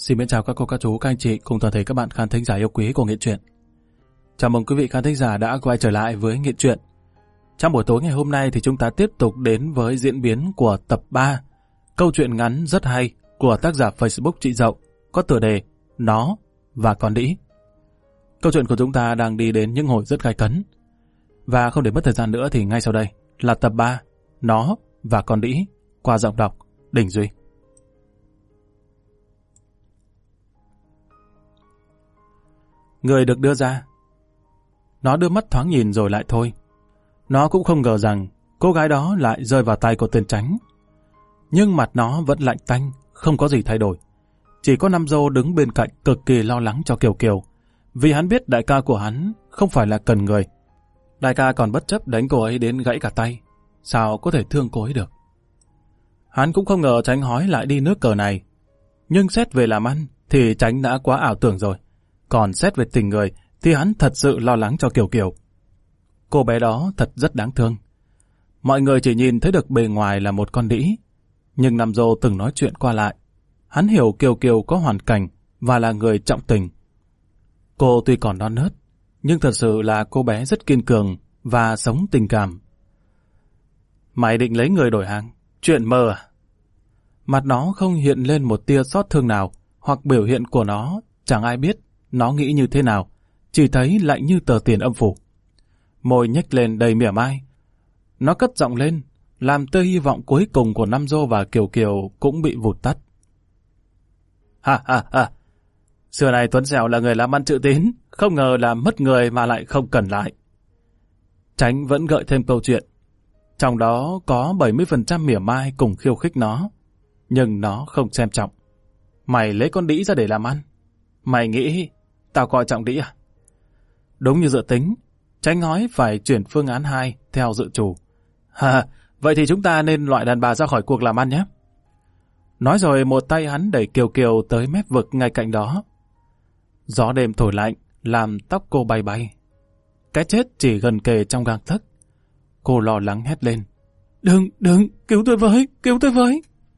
Xin mến chào các cô, các chú, các anh chị cùng toàn thể các bạn khán thính giả yêu quý của Nghiện Truyện. Chào mừng quý vị khán thính giả đã quay trở lại với Nghiện Truyện. Trong buổi tối ngày hôm nay thì chúng ta tiếp tục đến với diễn biến của tập 3, câu chuyện ngắn rất hay của tác giả Facebook Chị Dậu, có tựa đề Nó và Con Đĩ. Câu chuyện của chúng ta đang đi đến những hồi rất gay cấn. Và không để mất thời gian nữa thì ngay sau đây là tập 3, Nó và Con Đĩ, qua giọng đọc Đình Duy. Người được đưa ra. Nó đưa mắt thoáng nhìn rồi lại thôi. Nó cũng không ngờ rằng cô gái đó lại rơi vào tay của tên Tránh. Nhưng mặt nó vẫn lạnh tanh, không có gì thay đổi. Chỉ có Nam Dô đứng bên cạnh cực kỳ lo lắng cho Kiều Kiều, vì hắn biết đại ca của hắn không phải là cần người. Đại ca còn bất chấp đánh cô ấy đến gãy cả tay, sao có thể thương cô ấy được. Hắn cũng không ngờ Tránh hói lại đi nước cờ này. Nhưng xét về làm ăn thì Tránh đã quá ảo tưởng rồi. Còn xét về tình người thì hắn thật sự lo lắng cho Kiều Kiều. Cô bé đó thật rất đáng thương. Mọi người chỉ nhìn thấy được bề ngoài là một con đĩ. Nhưng Nam Dô từng nói chuyện qua lại. Hắn hiểu Kiều Kiều có hoàn cảnh và là người trọng tình. Cô tuy còn non nớt, nhưng thật sự là cô bé rất kiên cường và sống tình cảm. Mày định lấy người đổi hàng? Chuyện mơ à? Mặt nó không hiện lên một tia xót thương nào, hoặc biểu hiện của nó chẳng ai biết nó nghĩ như thế nào, chỉ thấy lạnh như tờ tiền âm phủ. Môi nhếch lên đầy mỉa mai. Nó cất giọng lên, làm tia hy vọng cuối cùng của Nam Dô và Kiều Kiều cũng bị vụt tắt. Ha ha ha! Xưa này Tuấn Sẹo là người làm ăn chữ tín, không ngờ là mất người mà lại không cần lại. Tránh vẫn gợi thêm câu chuyện. Trong đó có 70% mỉa mai cùng khiêu khích nó, nhưng nó không xem trọng. Mày lấy con đĩ ra để làm ăn? Mày nghĩ tao coi trọng đĩ à? Đúng như dự tính, Tránh nói phải chuyển phương án 2 theo dự chủ. Vậy thì chúng ta nên loại đàn bà ra khỏi cuộc làm ăn nhé. Nói rồi một tay hắn đẩy Kiều Kiều tới mép vực ngay cạnh đó. Gió đêm thổi lạnh, làm tóc cô bay bay. Cái chết chỉ gần kề trong gang tấc. Cô lo lắng hét lên. Đừng, cứu tôi với.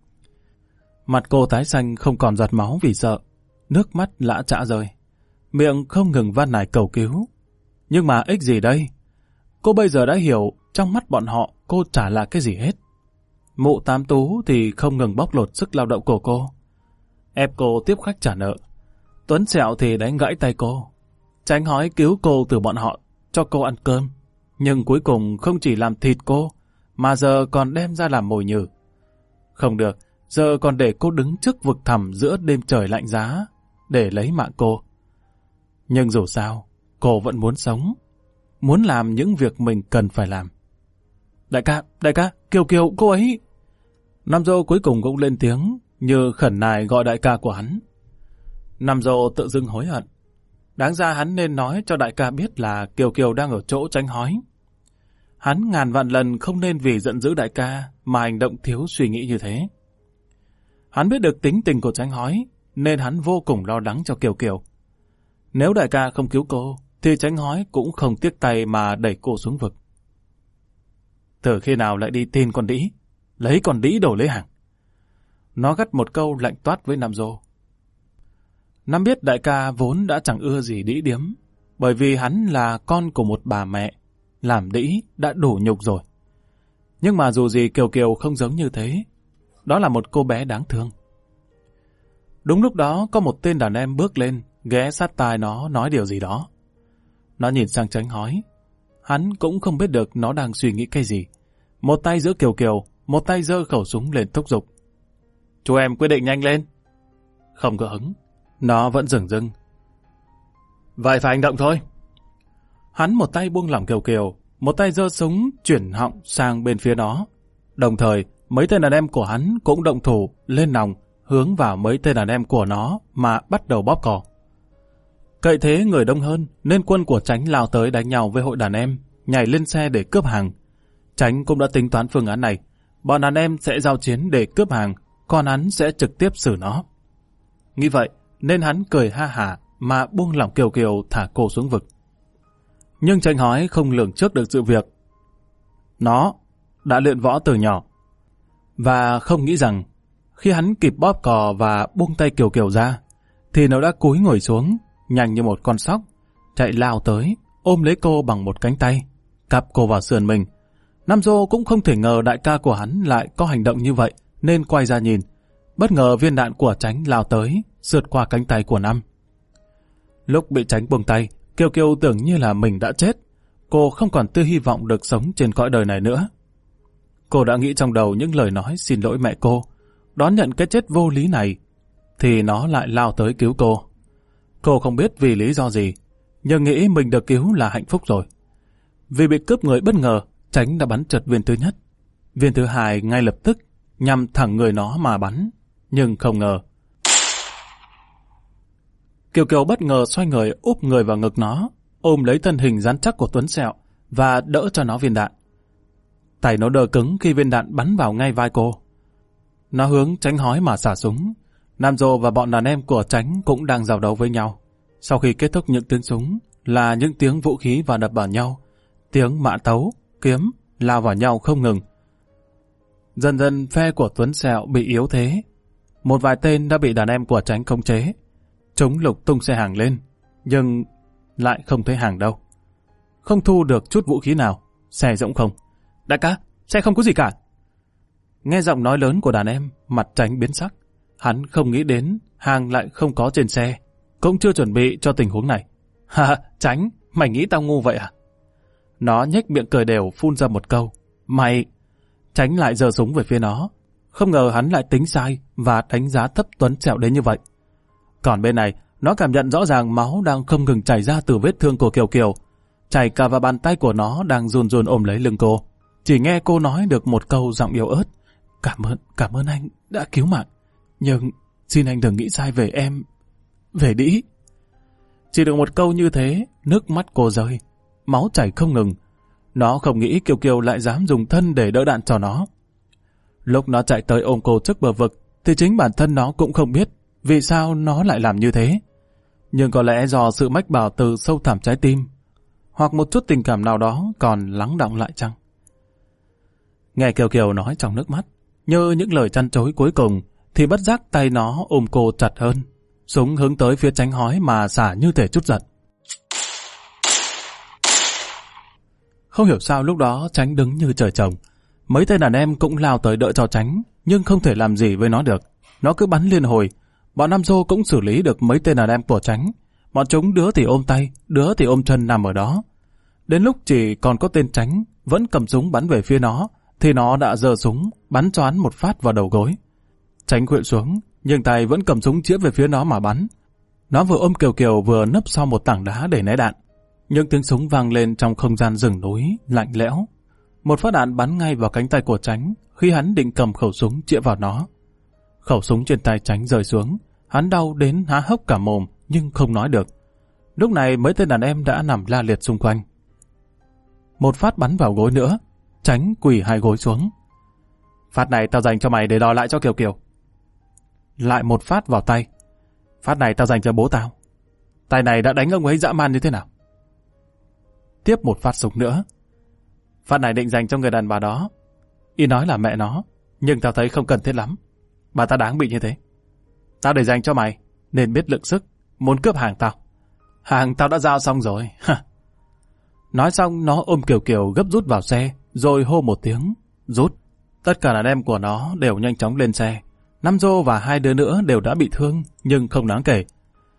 Mặt cô tái xanh không còn giọt máu vì sợ. Nước mắt lã chã rơi. Miệng không ngừng van nài cầu cứu. Nhưng mà ích gì đây? Cô bây giờ đã hiểu trong mắt bọn họ cô chả là cái gì hết. Mụ Tám Tú thì không ngừng bóc lột sức lao động của cô. Ép cô tiếp khách trả nợ. Tuấn Sẹo thì đánh gãy tay cô. Tránh hói cứu cô từ bọn họ, cho cô ăn cơm. Nhưng cuối cùng không chỉ làm thịt cô, mà giờ còn đem ra làm mồi nhử. Không được, giờ còn để cô đứng trước vực thẳm giữa đêm trời lạnh giá, để lấy mạng cô. Nhưng dù sao, cô vẫn muốn sống, muốn làm những việc mình cần phải làm. Đại ca, Kiều, cô ấy... Nam Dô cuối cùng cũng lên tiếng, như khẩn nài gọi đại ca của hắn. Nam Dô tự dưng hối hận. Đáng ra hắn nên nói cho đại ca biết là Kiều đang ở chỗ Tránh hói. Hắn ngàn vạn lần không nên vì giận dữ đại ca mà hành động thiếu suy nghĩ như thế. Hắn biết được tính tình của Tránh hói, nên hắn vô cùng lo lắng cho Kiều. Nếu đại ca không cứu cô, thì Tránh hói cũng không tiếc tay mà đẩy cô xuống vực. Từ khi nào lại đi tin con đĩ, lấy con đĩ đổi lấy hàng. Nó gắt một câu lạnh toát với Nam Dô. Nam biết đại ca vốn đã chẳng ưa gì đĩ điếm, bởi vì hắn là con của một bà mẹ, làm đĩ đã đủ nhục rồi. Nhưng mà dù gì Kiều không giống như thế, đó là một cô bé đáng thương. Đúng lúc đó có một tên đàn em bước lên, ghé sát tai nó nói điều gì đó. Nó nhìn sang Tránh hói. Hắn cũng không biết được nó đang suy nghĩ cái gì. Một tay giữ Kiều, một tay giơ khẩu súng lên thúc giục. Chú em quyết định nhanh lên. Không có hứng. Nó vẫn dửng dưng. Vậy phải hành động thôi. Hắn một tay buông lỏng Kiều, một tay giơ súng chuyển họng sang bên phía nó. Đồng thời, mấy tên đàn em của hắn cũng động thủ lên nòng, hướng vào mấy tên đàn em của nó mà bắt đầu bóp cò. Cậy thế người đông hơn, nên quân của Tránh lao tới đánh nhau với hội đàn em, nhảy lên xe để cướp hàng. Tránh cũng đã tính toán phương án này. Bọn đàn em sẽ giao chiến để cướp hàng, còn hắn sẽ trực tiếp xử nó. Nghĩ vậy, nên hắn cười ha hả mà buông lỏng Kiều thả cô xuống vực. Nhưng Tránh hói không lường trước được sự việc. Nó đã luyện võ từ nhỏ, và không nghĩ rằng khi hắn kịp bóp cò và buông tay Kiều ra, thì nó đã cúi ngồi xuống, nhanh như một con sóc, chạy lao tới, ôm lấy cô bằng một cánh tay, cặp cô vào sườn mình. Nam Dô cũng không thể ngờ đại ca của hắn lại có hành động như vậy, nên quay ra nhìn. Bất ngờ viên đạn của Tránh lao tới, sượt qua cánh tay của Nam. Lúc bị Tránh buông tay, Kiều Kiều tưởng như là mình đã chết. Cô không còn tia hy vọng được sống trên cõi đời này nữa. Cô đã nghĩ trong đầu những lời nói xin lỗi mẹ cô, đón nhận cái chết vô lý này, thì nó lại lao tới cứu cô. Cô không biết vì lý do gì, nhưng nghĩ mình được cứu là hạnh phúc rồi. Vì bị cướp người bất ngờ, Tránh đã bắn trật viên thứ nhất. Viên thứ hai ngay lập tức nhằm thẳng người nó mà bắn, nhưng không ngờ. Kiều Kiều bất ngờ xoay người úp người vào ngực nó, ôm lấy thân hình rắn chắc của Tuấn Sẹo và đỡ cho nó viên đạn. Tay nó đờ cứng khi viên đạn bắn vào ngay vai cô. Nó hướng Tránh hói mà xả súng. Nam Dô và bọn đàn em của Tránh cũng đang giao đấu với nhau. Sau khi kết thúc những tiếng súng là những tiếng vũ khí va đập vào nhau, tiếng mã tấu, kiếm lao vào nhau không ngừng. Dần dần phe của Tuấn Sẹo bị yếu thế. Một vài tên đã bị đàn em của Tránh khống chế. Chúng lục tung xe hàng lên, nhưng lại không thấy hàng đâu. Không thu được chút vũ khí nào, xe rỗng không. Đại ca, xe không có gì cả. Nghe giọng nói lớn của đàn em, mặt Tránh biến sắc. Hắn không nghĩ đến hàng lại không có trên xe, cũng chưa chuẩn bị cho tình huống này. Ha, Tránh, mày nghĩ tao ngu vậy à? Nó nhếch miệng cười đều phun ra một câu. Mày... Tránh lại giơ súng về phía nó. Không ngờ hắn lại tính sai và đánh giá thấp Tuấn Sẹo đến như vậy. Còn bên này, nó cảm nhận rõ ràng máu đang không ngừng chảy ra từ vết thương của Kiều Kiều. Chảy cả vào bàn tay của nó đang run run ôm lấy lưng cô. Chỉ nghe cô nói được một câu giọng yếu ớt. Cảm ơn anh đã cứu mạng. Nhưng xin anh đừng nghĩ sai về em. Về Đĩ. Chỉ được một câu như thế, nước mắt cô rơi. Máu chảy không ngừng. Nó không nghĩ Kiều Kiều lại dám dùng thân để đỡ đạn cho nó. Lúc nó chạy tới ôm cô trước bờ vực, thì chính bản thân nó cũng không biết vì sao nó lại làm như thế. Nhưng có lẽ do sự mách bảo từ sâu thẳm trái tim, hoặc một chút tình cảm nào đó còn lắng đọng lại chăng? Nghe Kiều Kiều nói trong nước mắt, như những lời trăn trối cuối cùng, thì bất giác tay nó ôm cô chặt hơn. Súng hướng tới phía Tránh hói mà xả như thể chút giận. Không hiểu sao lúc đó Tránh đứng như trời trồng. Mấy tên đàn em cũng lao tới đỡ cho Tránh, nhưng không thể làm gì với nó được. Nó cứ bắn liên hồi. Bọn Nam Dô cũng xử lý được mấy tên đàn em của Tránh. Bọn chúng đứa thì ôm tay, đứa thì ôm chân nằm ở đó. Đến lúc chỉ còn có tên Tránh vẫn cầm súng bắn về phía nó, thì nó đã giơ súng bắn cho hắn một phát vào đầu gối. Tránh khuỵu xuống, nhưng tay vẫn cầm súng chĩa về phía nó mà bắn. Nó vừa ôm Kiều Kiều vừa nấp sau một tảng đá để né đạn. Những tiếng súng vang lên trong không gian rừng núi lạnh lẽo. Một phát đạn bắn ngay vào cánh tay của Tránh khi hắn định cầm khẩu súng chĩa vào nó. Khẩu súng trên tay Tránh rơi xuống, hắn đau đến há hốc cả mồm nhưng không nói được. Lúc này mấy tên đàn em đã nằm la liệt xung quanh. Một phát bắn vào gối nữa, Tránh quỳ hai gối xuống. Phát này tao dành cho mày để đòi lại cho Kiều Kiều. Lại một phát vào tay. Phát này tao dành cho bố tao. Tay này đã đánh ông ấy dã man như thế nào? Tiếp một phát súng nữa. Phát này định dành cho người đàn bà đó. Y nói là mẹ nó, nhưng tao thấy không cần thiết lắm. Bà ta đáng bị như thế. Tao để dành cho mày, nên biết lượng sức, muốn cướp hàng tao. Hàng tao đã giao xong rồi. Nói xong nó ôm Kiều Kiều gấp rút vào xe, rồi hô một tiếng, rút. Tất cả đàn em của nó đều nhanh chóng lên xe. Nam Dô và hai đứa nữa đều đã bị thương, nhưng không đáng kể.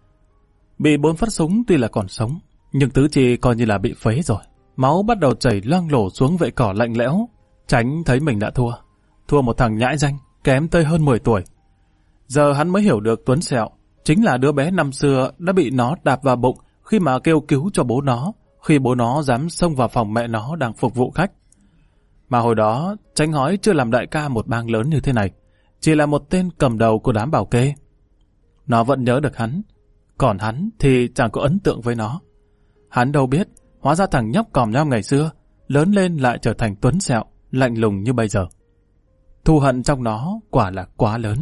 Bị 4 phát súng tuy là còn sống, nhưng tứ chi coi như là bị phế rồi. Máu bắt đầu chảy loang lổ xuống vệ cỏ lạnh lẽo. Tránh thấy mình đã thua. Thua một thằng nhãi danh, kém tới hơn 10 tuổi. Giờ hắn mới hiểu được Tuấn Sẹo chính là đứa bé năm xưa đã bị nó đạp vào bụng khi mà kêu cứu cho bố nó, khi bố nó dám xông vào phòng mẹ nó đang phục vụ khách. Mà hồi đó, Tránh hói chưa làm đại ca một bang lớn như thế này, chỉ là một tên cầm đầu của đám bảo kê. Nó vẫn nhớ được hắn, còn hắn thì chẳng có ấn tượng với nó. Hắn đâu biết, hóa ra thằng nhóc còm nhom ngày xưa, lớn lên lại trở thành Tuấn Sẹo, lạnh lùng như bây giờ. Thù hận trong nó quả là quá lớn.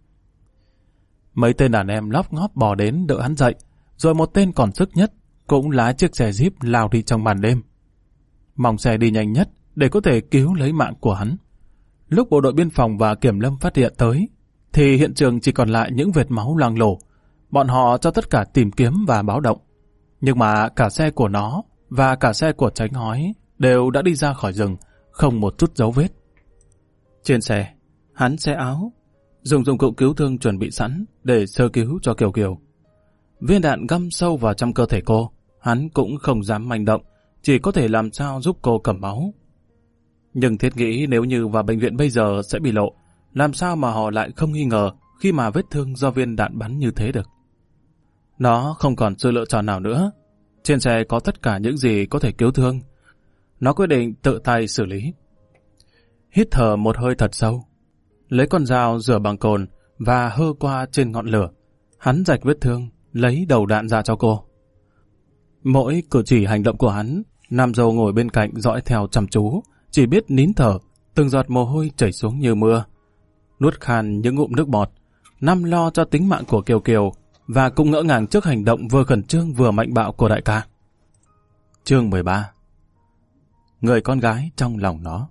Mấy tên đàn em lóp ngóp bò đến đỡ hắn dậy, rồi một tên còn sức nhất cũng lái chiếc xe Jeep lao đi trong màn đêm. Mong xe đi nhanh nhất để có thể cứu lấy mạng của hắn. Lúc bộ đội biên phòng và kiểm lâm phát hiện tới, thì hiện trường chỉ còn lại những vệt máu loang lổ. bọn họ cho tất cả tìm kiếm và báo động. Nhưng mà cả xe của nó và cả xe của Tránh Hói đều đã đi ra khỏi rừng, không một chút dấu vết. Trên xe, hắn xé áo, dùng dụng cụ cứu thương chuẩn bị sẵn để sơ cứu cho Kiều Kiều. Viên đạn găm sâu vào trong cơ thể cô, hắn cũng không dám manh động, chỉ có thể làm sao giúp cô cầm máu. Nhưng thiết nghĩ nếu như vào bệnh viện bây giờ sẽ bị lộ, làm sao mà họ lại không nghi ngờ khi mà vết thương do viên đạn bắn như thế được. Nó không còn sự lựa chọn nào nữa. Trên xe có tất cả những gì có thể cứu thương. Nó quyết định tự tay xử lý. Hít thở một hơi thật sâu, lấy con dao rửa bằng cồn và hơ qua trên ngọn lửa. Hắn rạch vết thương, lấy đầu đạn ra cho cô. Mỗi cử chỉ hành động của hắn, Nam Dâu ngồi bên cạnh dõi theo chăm chú, chỉ biết nín thở, từng giọt mồ hôi chảy xuống như mưa. Nuốt khan những ngụm nước bọt, Nam lo cho tính mạng của Kiều Kiều và cũng ngỡ ngàng trước hành động vừa khẩn trương vừa mạnh bạo của đại ca. Chương 13. Người con gái trong lòng nó.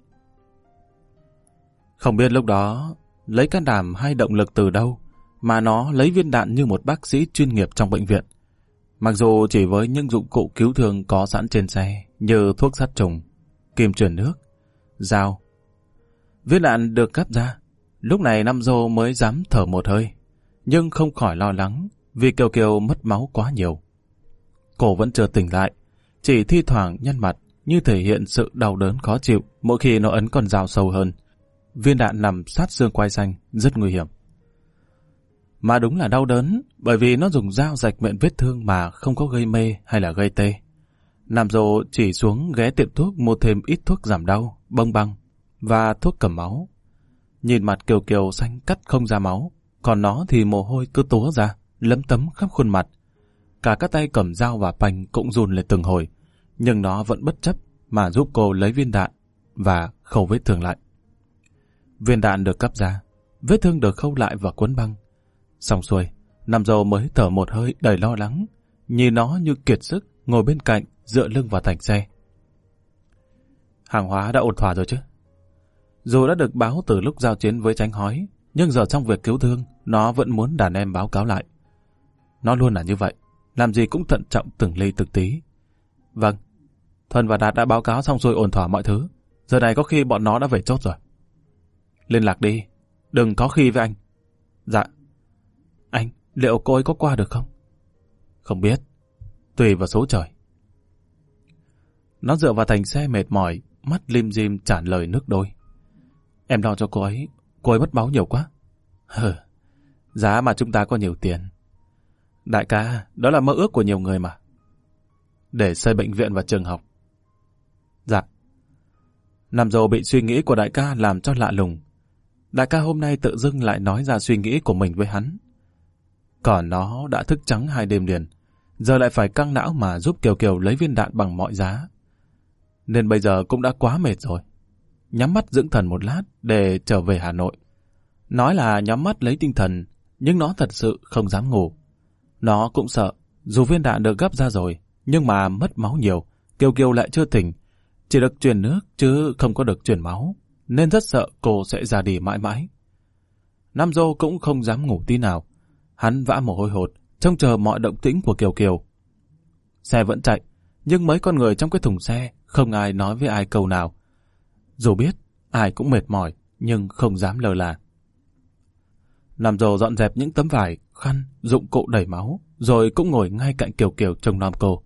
Không biết lúc đó lấy can đảm hay động lực từ đâu mà nó lấy viên đạn như một bác sĩ chuyên nghiệp trong bệnh viện. Mặc dù chỉ với những dụng cụ cứu thương có sẵn trên xe như thuốc sát trùng, kim truyền nước, dao. Viên đạn được cắt ra, lúc này Nam Dô mới dám thở một hơi, nhưng không khỏi lo lắng vì Kiều Kiều mất máu quá nhiều. Cô vẫn chưa tỉnh lại, chỉ thi thoảng nhăn mặt như thể hiện sự đau đớn khó chịu mỗi khi nó ấn con dao sâu hơn. Viên đạn nằm sát xương quai xanh, rất nguy hiểm. Mà đúng là đau đớn, bởi vì nó dùng dao rạch miệng vết thương mà không có gây mê hay là gây tê. Nam Dô chỉ xuống ghé tiệm thuốc mua thêm ít thuốc giảm đau, bông băng và thuốc cầm máu. Nhìn mặt Kiều Kiều xanh cắt không ra máu, còn nó thì mồ hôi cứ túa ra, lấm tấm khắp khuôn mặt. Cả các tay cầm dao và panh cũng run lên từng hồi, nhưng nó vẫn bất chấp mà giúp cô lấy viên đạn và khâu vết thương lại. Viên đạn được cắt ra, vết thương được khâu lại và quấn băng. Xong xuôi, Nam Dâu mới thở một hơi đầy lo lắng, nhìn nó như kiệt sức ngồi bên cạnh dựa lưng vào thành xe. Hàng hóa đã ổn thỏa rồi chứ? Dù đã được báo từ lúc giao chiến với Tránh Hói, nhưng giờ trong việc cứu thương, nó vẫn muốn đàn em báo cáo lại. Nó luôn là như vậy, làm gì cũng thận trọng từng ly từng tí. Vâng, Thuần và Đạt đã báo cáo xong xuôi ổn thỏa mọi thứ. Giờ này có khi bọn nó đã về chốt rồi. Liên lạc đi, đừng có khi với anh. Dạ. Anh, liệu cô ấy có qua được không? Không biết, tùy vào số trời. Nó dựa vào thành xe mệt mỏi, mắt lim dim tràn lời nước đôi. Em lo cho cô ấy mất máu nhiều quá. Giá mà chúng ta có nhiều tiền. Đại ca, đó là mơ ước của nhiều người mà. Để xây bệnh viện và trường học. Dạ. Nam Dâu bị suy nghĩ của đại ca làm cho lạ lùng. Đại ca hôm nay tự dưng lại nói ra suy nghĩ của mình với hắn. Còn nó đã thức trắng 2 đêm liền, giờ lại phải căng não mà giúp Kiều Kiều lấy viên đạn bằng mọi giá. Nên bây giờ cũng đã quá mệt rồi. Nhắm mắt dưỡng thần một lát để trở về Hà Nội. Nói là nhắm mắt lấy tinh thần, nhưng nó thật sự không dám ngủ. Nó cũng sợ, dù viên đạn được gấp ra rồi, nhưng mà mất máu nhiều, Kiều Kiều lại chưa tỉnh. Chỉ được truyền nước chứ không có được truyền máu, nên rất sợ cô sẽ ra đi mãi mãi. Nam Dô cũng không dám ngủ tí nào. Hắn vã mồ hôi hột, trông chờ mọi động tĩnh của Kiều Kiều. Xe vẫn chạy, nhưng mấy con người trong cái thùng xe không ai nói với ai câu nào. Dù biết, ai cũng mệt mỏi, nhưng không dám lơ là. Nam Dô dọn dẹp những tấm vải, khăn, dụng cụ đẩy máu, rồi cũng ngồi ngay cạnh Kiều Kiều trông nom cô.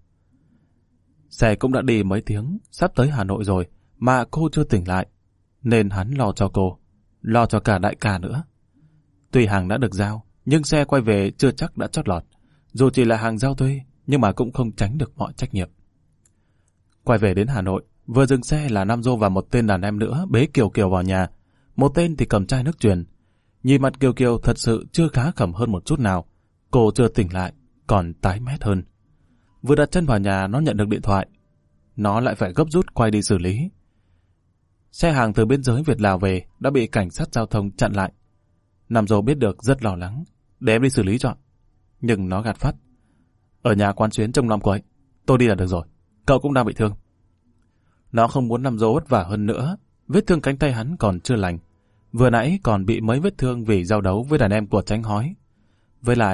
Xe cũng đã đi mấy tiếng, sắp tới Hà Nội rồi, mà cô chưa tỉnh lại, nên hắn lo cho cô, lo cho cả đại ca nữa. Tuy hàng đã được giao, nhưng xe quay về chưa chắc đã chót lọt. Dù chỉ là hàng giao thuê, nhưng mà cũng không tránh được mọi trách nhiệm. Quay về đến Hà Nội, vừa dừng xe là Nam Dô và một tên đàn em nữa bế Kiều Kiều vào nhà. Một tên thì cầm chai nước truyền. Nhìn mặt Kiều Kiều thật sự chưa khá khẩm hơn một chút nào. Cô chưa tỉnh lại, còn tái mét hơn. Vừa đặt chân vào nhà nó nhận được điện thoại. Nó lại phải gấp rút quay đi xử lý. Xe hàng từ biên giới Việt Lào về đã bị cảnh sát giao thông chặn lại. Nam Dô biết được rất lo lắng, để em đi xử lý cho. Nhưng nó gạt phắt. Ở nhà quan xuyến trông nom cô ấy, tôi đi là được rồi, cậu cũng đang bị thương. Nó không muốn Nam Dô vất vả hơn nữa, vết thương cánh tay hắn còn chưa lành. Vừa nãy còn bị mấy vết thương vì giao đấu với đàn em của Tránh Hói. Với lại,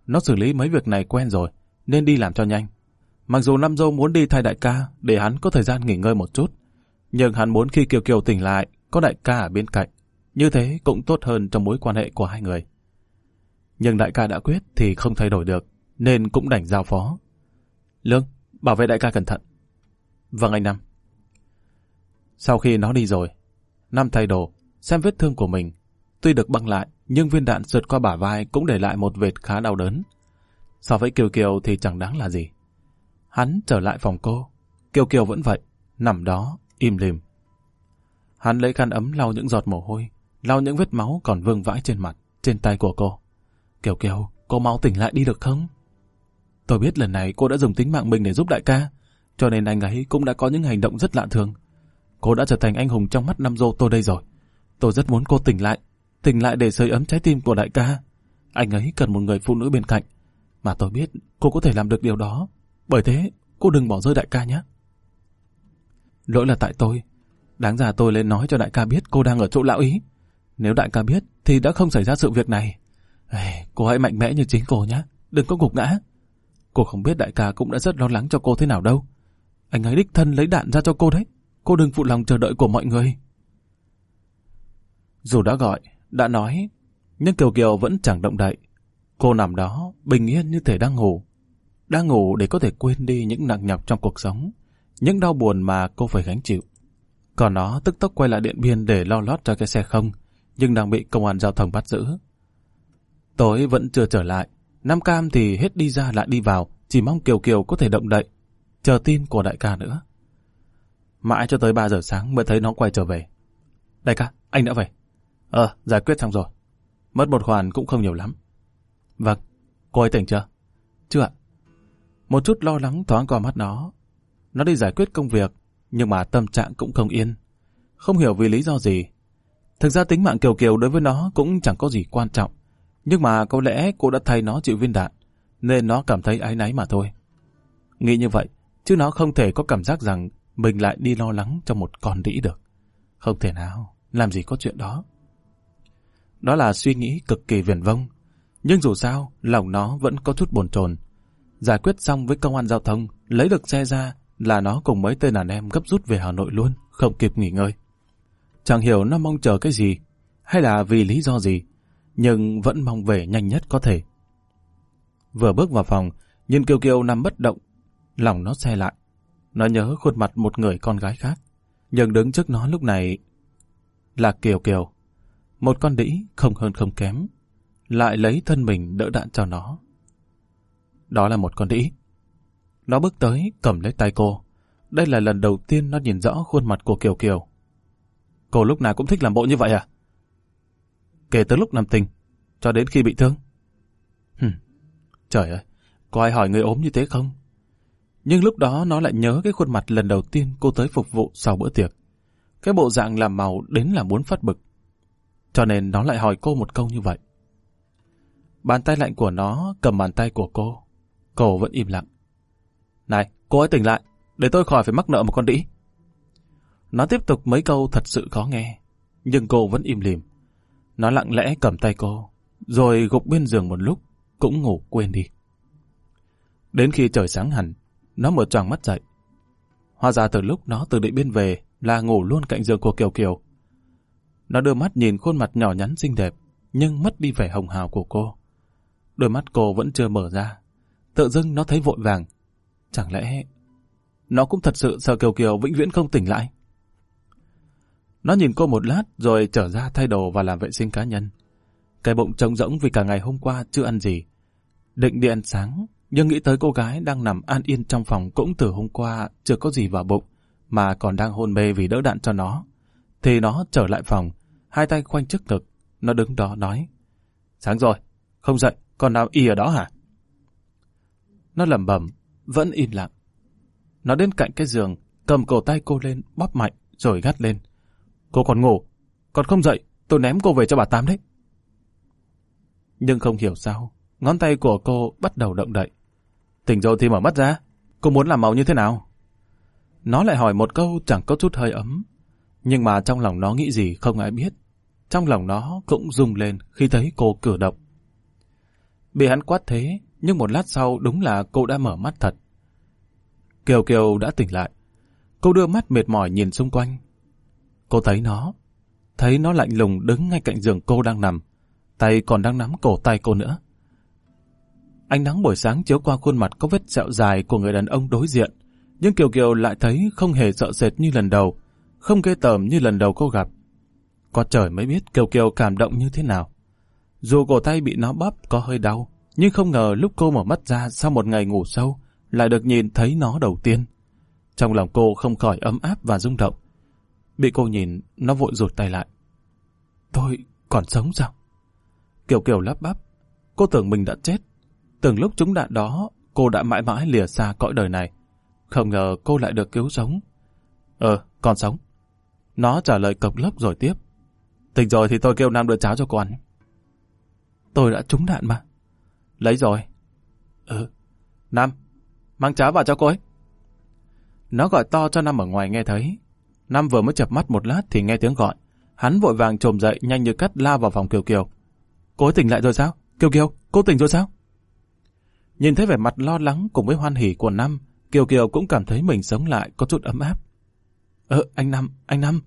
nó xử lý mấy việc này quen rồi, nên đi làm cho nhanh. Mặc dù Nam Dâu muốn đi thay đại ca để hắn có thời gian nghỉ ngơi một chút, nhưng hắn muốn khi Kiều Kiều tỉnh lại có đại ca ở bên cạnh, như thế cũng tốt hơn trong mối quan hệ của hai người. Nhưng đại ca đã quyết thì không thay đổi được, nên cũng đành giao phó. Lương, bảo vệ đại ca cẩn thận. Vâng anh Năm. Sau khi nó đi rồi, Năm thay đồ, xem vết thương của mình. Tuy được băng lại, nhưng viên đạn sượt qua bả vai cũng để lại một vệt khá đau đớn. So với Kiều Kiều thì chẳng đáng là gì. Hắn trở lại phòng cô. Kiều Kiều vẫn vậy, nằm đó, im lìm. Hắn lấy khăn ấm lau những giọt mồ hôi, lau những vết máu còn vương vãi trên mặt, trên tay của cô. Kiều Kiều, cô mau tỉnh lại đi được không? Tôi biết lần này cô đã dùng tính mạng mình để giúp đại ca, cho nên anh ấy cũng đã có những hành động rất lạ thường. Cô đã trở thành anh hùng trong mắt Nam Dô tôi đây rồi. Tôi rất muốn cô tỉnh lại để sưởi ấm trái tim của đại ca. Anh ấy cần một người phụ nữ bên cạnh, mà tôi biết cô có thể làm được điều đó. Bởi thế, cô đừng bỏ rơi đại ca nhé. Lỗi là tại tôi. Đáng ra tôi lên nói cho đại ca biết cô đang ở chỗ lão ý. Nếu đại ca biết thì đã không xảy ra sự việc này. Cô hãy mạnh mẽ như chính cô nhé, đừng có gục ngã. Cô không biết đại ca cũng đã rất lo lắng cho cô thế nào đâu. Anh ấy đích thân lấy đạn ra cho cô đấy. Cô đừng phụ lòng chờ đợi của mọi người. Dù đã gọi, đã nói, nhưng Kiều Kiều vẫn chẳng động đậy. Cô nằm đó, bình yên như thể đang ngủ. Đang ngủ để có thể quên đi những nặng nhọc trong cuộc sống, những đau buồn mà cô phải gánh chịu. Còn nó tức tốc quay lại Điện Biên để lo lót cho cái xe không, nhưng đang bị công an giao thông bắt giữ. Tối vẫn chưa trở lại. Nam Cam thì hết đi ra lại đi vào, chỉ mong Kiều Kiều có thể động đậy, chờ tin của đại ca nữa. Mãi cho tới 3 giờ sáng mới thấy nó quay trở về. Đại ca, anh đã về. Giải quyết xong rồi. Mất một khoản cũng không nhiều lắm. Vâng, cô ấy tỉnh chưa? Chưa ạ. Một chút lo lắng thoáng qua mắt nó. Nó đi giải quyết công việc, nhưng mà tâm trạng cũng không yên. Không hiểu vì lý do gì. Thực ra tính mạng Kiều Kiều đối với nó cũng chẳng có gì quan trọng. Nhưng mà có lẽ cô đã thay nó chịu viên đạn, nên nó cảm thấy áy náy mà thôi. Nghĩ như vậy, chứ nó không thể có cảm giác rằng mình lại đi lo lắng cho một con đĩ được. Không thể nào, làm gì có chuyện đó. Đó là suy nghĩ cực kỳ viển vông. Nhưng dù sao, lòng nó vẫn có chút bồn chồn. Giải quyết xong với công an giao thông, lấy được xe ra là nó cùng mấy tên đàn em gấp rút về Hà Nội luôn, không kịp nghỉ ngơi. Chẳng hiểu nó mong chờ cái gì, hay là vì lý do gì, nhưng vẫn mong về nhanh nhất có thể. Vừa bước vào phòng, nhìn Kiều Kiều nằm bất động, lòng nó xe lại. Nó nhớ khuôn mặt một người con gái khác, nhưng đứng trước nó lúc này là Kiều Kiều, một con đĩ không hơn không kém, lại lấy thân mình đỡ đạn cho nó. Đó là một con đĩ. Nó bước tới, cầm lấy tay cô. Đây là lần đầu tiên nó nhìn rõ khuôn mặt của Kiều Kiều. Cô lúc nào cũng thích làm bộ như vậy à? Kể từ lúc nằm tình, cho đến khi bị thương. Trời ơi, có ai hỏi người ốm như thế không? Nhưng lúc đó nó lại nhớ cái khuôn mặt lần đầu tiên cô tới phục vụ sau bữa tiệc. Cái bộ dạng làm màu đến là muốn phát bực. Cho nên nó lại hỏi cô một câu như vậy. Bàn tay lạnh của nó cầm bàn tay của cô. Cô vẫn im lặng. Này, cô hãy tỉnh lại, để tôi khỏi phải mắc nợ một con đĩ. Nó tiếp tục mấy câu thật sự khó nghe, nhưng cô vẫn im lìm. Nó lặng lẽ cầm tay cô, rồi gục bên giường một lúc, cũng ngủ quên đi. Đến khi trời sáng hẳn, nó mở choàng mắt dậy. Hóa ra từ lúc nó từ Điện Biên về là ngủ luôn cạnh giường của Kiều Kiều. Nó đưa mắt nhìn khuôn mặt nhỏ nhắn xinh đẹp, nhưng mất đi vẻ hồng hào của cô. Đôi mắt cô vẫn chưa mở ra. Tự dưng nó thấy vội vàng. Chẳng lẽ nó cũng thật sự sợ Kiều Kiều vĩnh viễn không tỉnh lại? Nó nhìn cô một lát rồi trở ra thay đồ và làm vệ sinh cá nhân. Cái bụng trống rỗng vì cả ngày hôm qua chưa ăn gì. Định đi ăn sáng, nhưng nghĩ tới cô gái đang nằm an yên trong phòng cũng từ hôm qua chưa có gì vào bụng, mà còn đang hôn mê vì đỡ đạn cho nó. Thì nó trở lại phòng, hai tay khoanh trước ngực. Nó đứng đó nói: Sáng rồi, không dậy, còn nào y ở đó hả? Nó lẩm bẩm, vẫn im lặng. Nó đến cạnh cái giường, cầm cổ tay cô lên, bóp mạnh, rồi gắt lên: Cô còn ngủ, còn không dậy, tôi ném cô về cho bà Tám đấy. Nhưng không hiểu sao, ngón tay của cô bắt đầu động đậy. Tỉnh rồi thì mở mắt ra, cô muốn làm màu như thế nào? Nó lại hỏi một câu chẳng có chút hơi ấm. Nhưng mà trong lòng nó nghĩ gì không ai biết. Trong lòng nó cũng rung lên khi thấy cô cử động. Bị hắn quát thế, nhưng một lát sau đúng là cô đã mở mắt thật. Kiều Kiều đã tỉnh lại. Cô đưa mắt mệt mỏi nhìn xung quanh. Cô thấy nó lạnh lùng đứng ngay cạnh giường cô đang nằm, tay còn đang nắm cổ tay cô nữa. Ánh nắng buổi sáng chiếu qua khuôn mặt có vết sẹo dài của người đàn ông đối diện, nhưng Kiều Kiều lại thấy không hề sợ sệt như lần đầu, không ghê tởm như lần đầu cô gặp. Có trời mới biết Kiều Kiều cảm động như thế nào. Dù cổ tay bị nó bóp có hơi đau, nhưng không ngờ lúc cô mở mắt ra sau một ngày ngủ sâu, lại được nhìn thấy nó đầu tiên. Trong lòng cô không khỏi ấm áp và rung động. Bị cô nhìn, nó vội rụt tay lại. Tôi còn sống sao? Kiều Kiều lắp bắp. Cô tưởng mình đã chết. Từng lúc trúng đạn đó, cô đã mãi mãi lìa xa cõi đời này. Không ngờ cô lại được cứu sống. Còn sống. Nó trả lời cộc lốc rồi tiếp. Tỉnh rồi thì tôi kêu Nam đưa cháo cho cô ăn. Tôi đã trúng đạn mà. Lấy rồi. Nam, mang cháo vào cho cô ấy. Nó gọi to cho Nam ở ngoài nghe thấy. Nam vừa mới chợp mắt một lát thì nghe tiếng gọi. Hắn vội vàng chồm dậy nhanh như cắt lao vào phòng Kiều Kiều. Cô ấy tỉnh lại rồi sao? Kiều Kiều, cô tỉnh rồi sao? Nhìn thấy vẻ mặt lo lắng cùng với hoan hỉ của Nam, Kiều Kiều cũng cảm thấy mình sống lại có chút ấm áp. Anh Nam.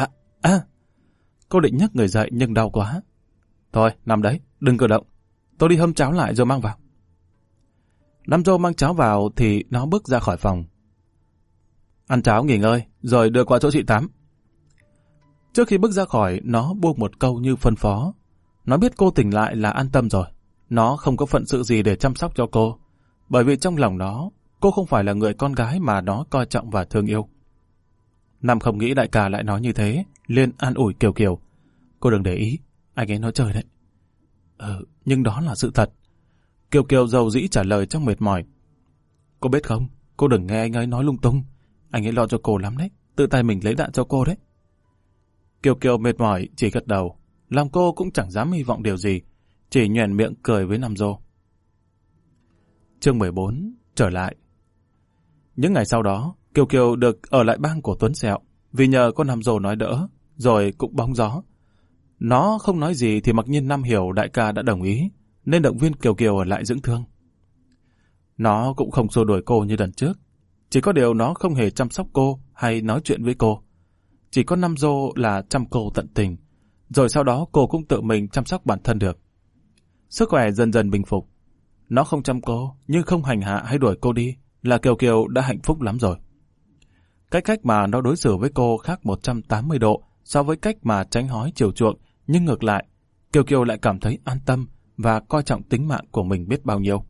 Cô định nhấc người dậy nhưng đau quá. Thôi, nằm đấy, đừng cử động. Tôi đi hâm cháo lại rồi mang vào. Nam Dô mang cháo vào thì nó bước ra khỏi phòng. Ăn cháo nghỉ ngơi, rồi đưa qua chỗ chị Tám. Trước khi bước ra khỏi, nó buông một câu như phân phó. Nó biết cô tỉnh lại là an tâm rồi. Nó không có phận sự gì để chăm sóc cho cô, bởi vì trong lòng nó, cô không phải là người con gái mà nó coi trọng và thương yêu. Nam không nghĩ đại ca lại nói như thế, liền an ủi Kiều Kiều. Cô đừng để ý, anh ấy nói chơi đấy. Nhưng đó là sự thật. Kiều Kiều dầu dĩ trả lời trong mệt mỏi. Cô biết không, cô đừng nghe anh ấy nói lung tung. Anh ấy lo cho cô lắm đấy, tự tay mình lấy đạn cho cô đấy. Kiều Kiều mệt mỏi chỉ gật đầu, lòng cô cũng chẳng dám hy vọng điều gì, chỉ nhoẻn miệng cười với Nam Dô. Chương 14, trở lại. Những ngày sau đó, Kiều Kiều được ở lại bang của Tuấn Sẹo, vì nhờ có Nam Dô nói đỡ, rồi cũng bóng gió. Nó không nói gì thì mặc nhiên Nam hiểu đại ca đã đồng ý, nên động viên Kiều Kiều ở lại dưỡng thương. Nó cũng không xua đuổi cô như lần trước, chỉ có điều nó không hề chăm sóc cô hay nói chuyện với cô. Chỉ có Nam Dô là chăm cô tận tình, rồi sau đó cô cũng tự mình chăm sóc bản thân được. Sức khỏe dần dần bình phục. Nó không chăm cô, nhưng không hành hạ hay đuổi cô đi, là Kiều Kiều đã hạnh phúc lắm rồi. Cách mà nó đối xử với cô khác 180 độ so với cách mà tránh hói chiều chuộng, nhưng ngược lại, Kiều Kiều lại cảm thấy an tâm và coi trọng tính mạng của mình biết bao nhiêu.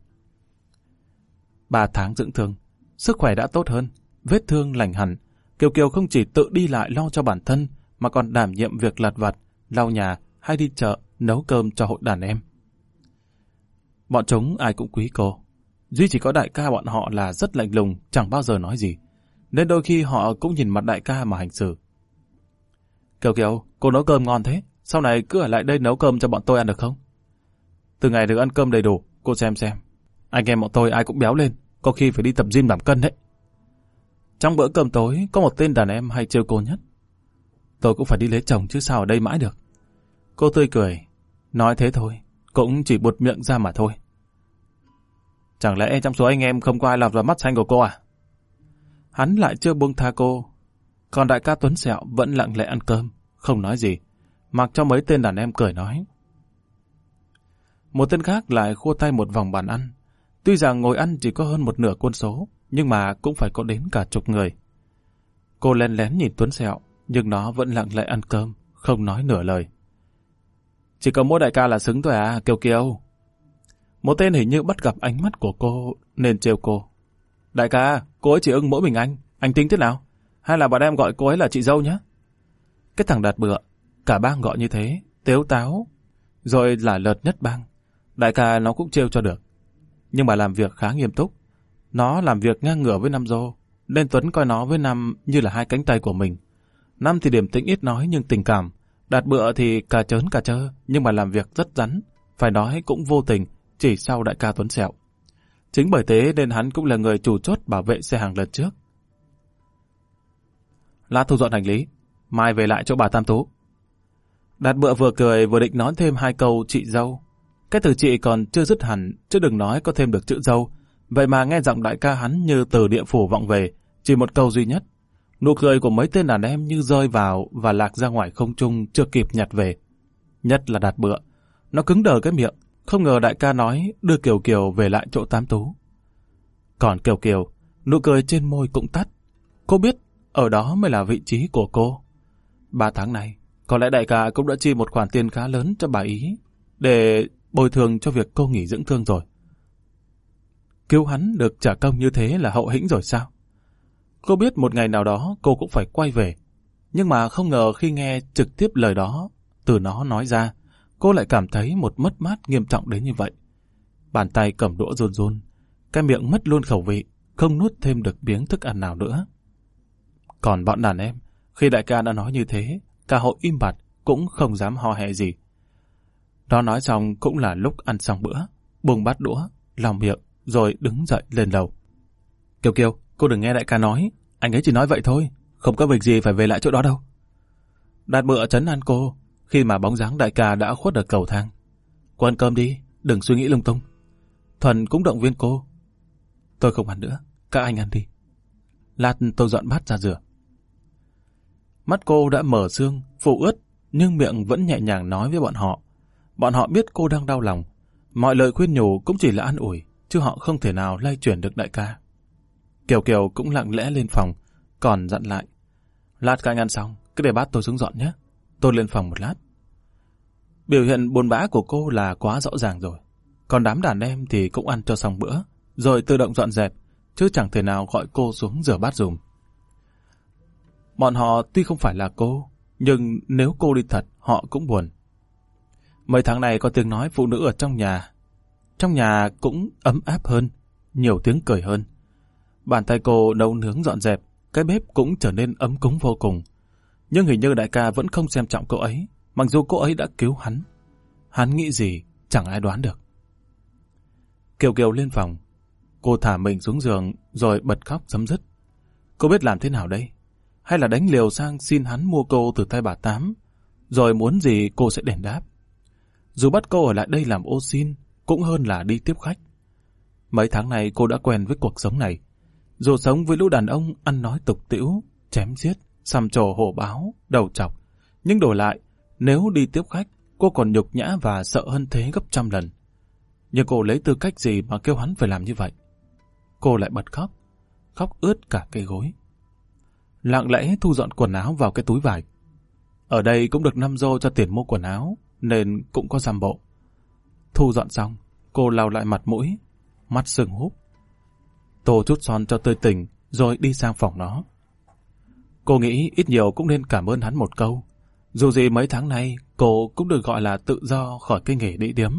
3 tháng dưỡng thương, sức khỏe đã tốt hơn, vết thương lành hẳn. Kiều Kiều không chỉ tự đi lại lo cho bản thân, mà còn đảm nhiệm việc lặt vặt, lau nhà hay đi chợ, nấu cơm cho hội đàn em. Bọn chúng ai cũng quý cô. Duy chỉ có đại ca bọn họ là rất lạnh lùng, chẳng bao giờ nói gì, nên đôi khi họ cũng nhìn mặt đại ca mà hành xử. Kiều Kiều, cô nấu cơm ngon thế, sau này cứ ở lại đây nấu cơm cho bọn tôi ăn được không? Từ ngày được ăn cơm đầy đủ, cô xem. Anh em bọn tôi ai cũng béo lên, có khi phải đi tập gym giảm cân đấy. Trong bữa cơm tối, có một tên đàn em hay trêu cô nhất. Tôi cũng phải đi lấy chồng chứ sao ở đây mãi được. Cô tươi cười, nói thế thôi, cũng chỉ buột miệng ra mà thôi. Chẳng lẽ trong số anh em không có ai lọt vào mắt xanh của cô à? Hắn lại chưa buông tha cô. Còn đại ca Tuấn Sẹo vẫn lặng lẽ ăn cơm, không nói gì, mặc cho mấy tên đàn em cười nói. Một tên khác lại khua tay một vòng bàn ăn. Tuy rằng ngồi ăn chỉ có hơn một nửa quân số, nhưng mà cũng phải có đến cả chục người. Cô lén lén nhìn Tuấn Sẹo, nhưng nó vẫn lặng lẽ ăn cơm, không nói nửa lời. Chỉ có mỗi đại ca là xứng thôi à, Kiều Kiều. Một tên hình như bắt gặp ánh mắt của cô nên trêu cô. Đại ca, cô ấy chỉ ưng mỗi mình anh tính thế nào? Hay là bọn em gọi cô ấy là chị dâu nhé? Cái thằng đạt bựa, cả bang gọi như thế, tếu táo, rồi là lợt nhất bang. Đại ca nó cũng trêu cho được. Nhưng mà làm việc khá nghiêm túc. Nó làm việc ngang ngửa với Nam Dô, nên Tuấn coi nó với Nam như là hai cánh tay của mình. Nam thì điềm tĩnh ít nói nhưng tình cảm. Đạt bựa thì cà chớn cà chơ, nhưng mà làm việc rất rắn. Phải nói cũng vô tình, chỉ sau đại ca Tuấn Sẹo. Chính bởi thế nên hắn cũng là người chủ chốt bảo vệ xe hàng lần trước. Lát thu dọn hành lý, mai về lại chỗ bà Tam Tú. Đạt bựa vừa cười vừa định nói thêm 2 câu chị dâu. Cái từ chị còn chưa dứt hẳn, chứ đừng nói có thêm được chữ dâu. Vậy mà nghe giọng đại ca hắn như từ địa phủ vọng về, chỉ một câu duy nhất. Nụ cười của mấy tên đàn em như rơi vào và lạc ra ngoài không trung chưa kịp nhặt về. Nhất là Đạt Bựa. Nó cứng đờ cái miệng, không ngờ đại ca nói đưa Kiều Kiều về lại chỗ Tám Tú. Còn Kiều Kiều, nụ cười trên môi cũng tắt. Cô biết ở đó mới là vị trí của cô. 3 tháng này, có lẽ đại ca cũng đã chi một khoản tiền khá lớn cho bà ý để bồi thường cho việc cô nghỉ dưỡng thương rồi. Cứu hắn được trả công như thế là hậu hĩnh rồi sao? Cô biết một ngày nào đó cô cũng phải quay về. Nhưng mà không ngờ khi nghe trực tiếp lời đó từ nó nói ra, cô lại cảm thấy một mất mát nghiêm trọng đến như vậy. Bàn tay cầm đũa run run, cái miệng mất luôn khẩu vị, không nuốt thêm được miếng thức ăn nào nữa. Còn bọn đàn em, khi đại ca đã nói như thế, cả hội im bặt cũng không dám ho hè gì. Nó nói xong cũng là lúc ăn xong bữa, buông bát đũa, lau miệng, rồi đứng dậy lên lầu. Kiều Kiều, cô đừng nghe đại ca nói, anh ấy chỉ nói vậy thôi, không có việc gì phải về lại chỗ đó đâu. Đạt Bựa trấn an cô, khi mà bóng dáng đại ca đã khuất ở cầu thang. Cô ăn cơm đi, đừng suy nghĩ lung tung. Thuần cũng động viên cô. Tôi không ăn nữa, các anh ăn đi. Lát tôi dọn bát ra rửa. Mắt cô đã mở sương, phủ ướt, nhưng miệng vẫn nhẹ nhàng nói với bọn họ. Bọn họ biết cô đang đau lòng. Mọi lời khuyên nhủ cũng chỉ là an ủi, chứ họ không thể nào lay chuyển được đại ca. Kiều Kiều cũng lặng lẽ lên phòng, còn dặn lại. Lát các anh ăn xong, cứ để bát tôi xuống dọn nhé. Tôi lên phòng một lát. Biểu hiện buồn bã của cô là quá rõ ràng rồi. Còn đám đàn em thì cũng ăn cho xong bữa, rồi tự động dọn dẹp, chứ chẳng thể nào gọi cô xuống rửa bát dùm. Bọn họ tuy không phải là cô, nhưng nếu cô đi thật, họ cũng buồn. Mấy tháng này có tiếng nói phụ nữ ở trong nhà. Trong nhà cũng ấm áp hơn, nhiều tiếng cười hơn. Bàn tay cô nấu nướng dọn dẹp, cái bếp cũng trở nên ấm cúng vô cùng. Nhưng hình như đại ca vẫn không xem trọng cô ấy, mặc dù cô ấy đã cứu hắn. Hắn nghĩ gì, chẳng ai đoán được. Kiều Kiều lên phòng. Cô thả mình xuống giường, rồi bật khóc rấm dứt. Cô biết làm thế nào đây? Hay là đánh liều sang xin hắn mua cô từ tay bà Tám, rồi muốn gì cô sẽ đền đáp. Dù bắt cô ở lại đây làm ô xin, cũng hơn là đi tiếp khách. Mấy tháng này cô đã quen với cuộc sống này. Dù sống với lũ đàn ông ăn nói tục tĩu, chém giết, sằm trổ hổ báo, đầu chọc, nhưng đổi lại, nếu đi tiếp khách, cô còn nhục nhã và sợ hơn thế gấp trăm lần. Nhưng cô lấy tư cách gì mà kêu hắn phải làm như vậy? Cô lại bật khóc, khóc ướt cả cái gối. Lặng lẽ thu dọn quần áo vào cái túi vải. Ở đây cũng được 5 đô cho tiền mua quần áo, nên cũng có giam bộ. Thu dọn xong, cô lau lại mặt mũi, mắt sưng húp. Tô chút son cho tươi tỉnh, rồi đi sang phòng nó. Cô nghĩ ít nhiều cũng nên cảm ơn hắn một câu. Dù gì mấy tháng nay, cô cũng được gọi là tự do khỏi cái nghề đĩ điếm.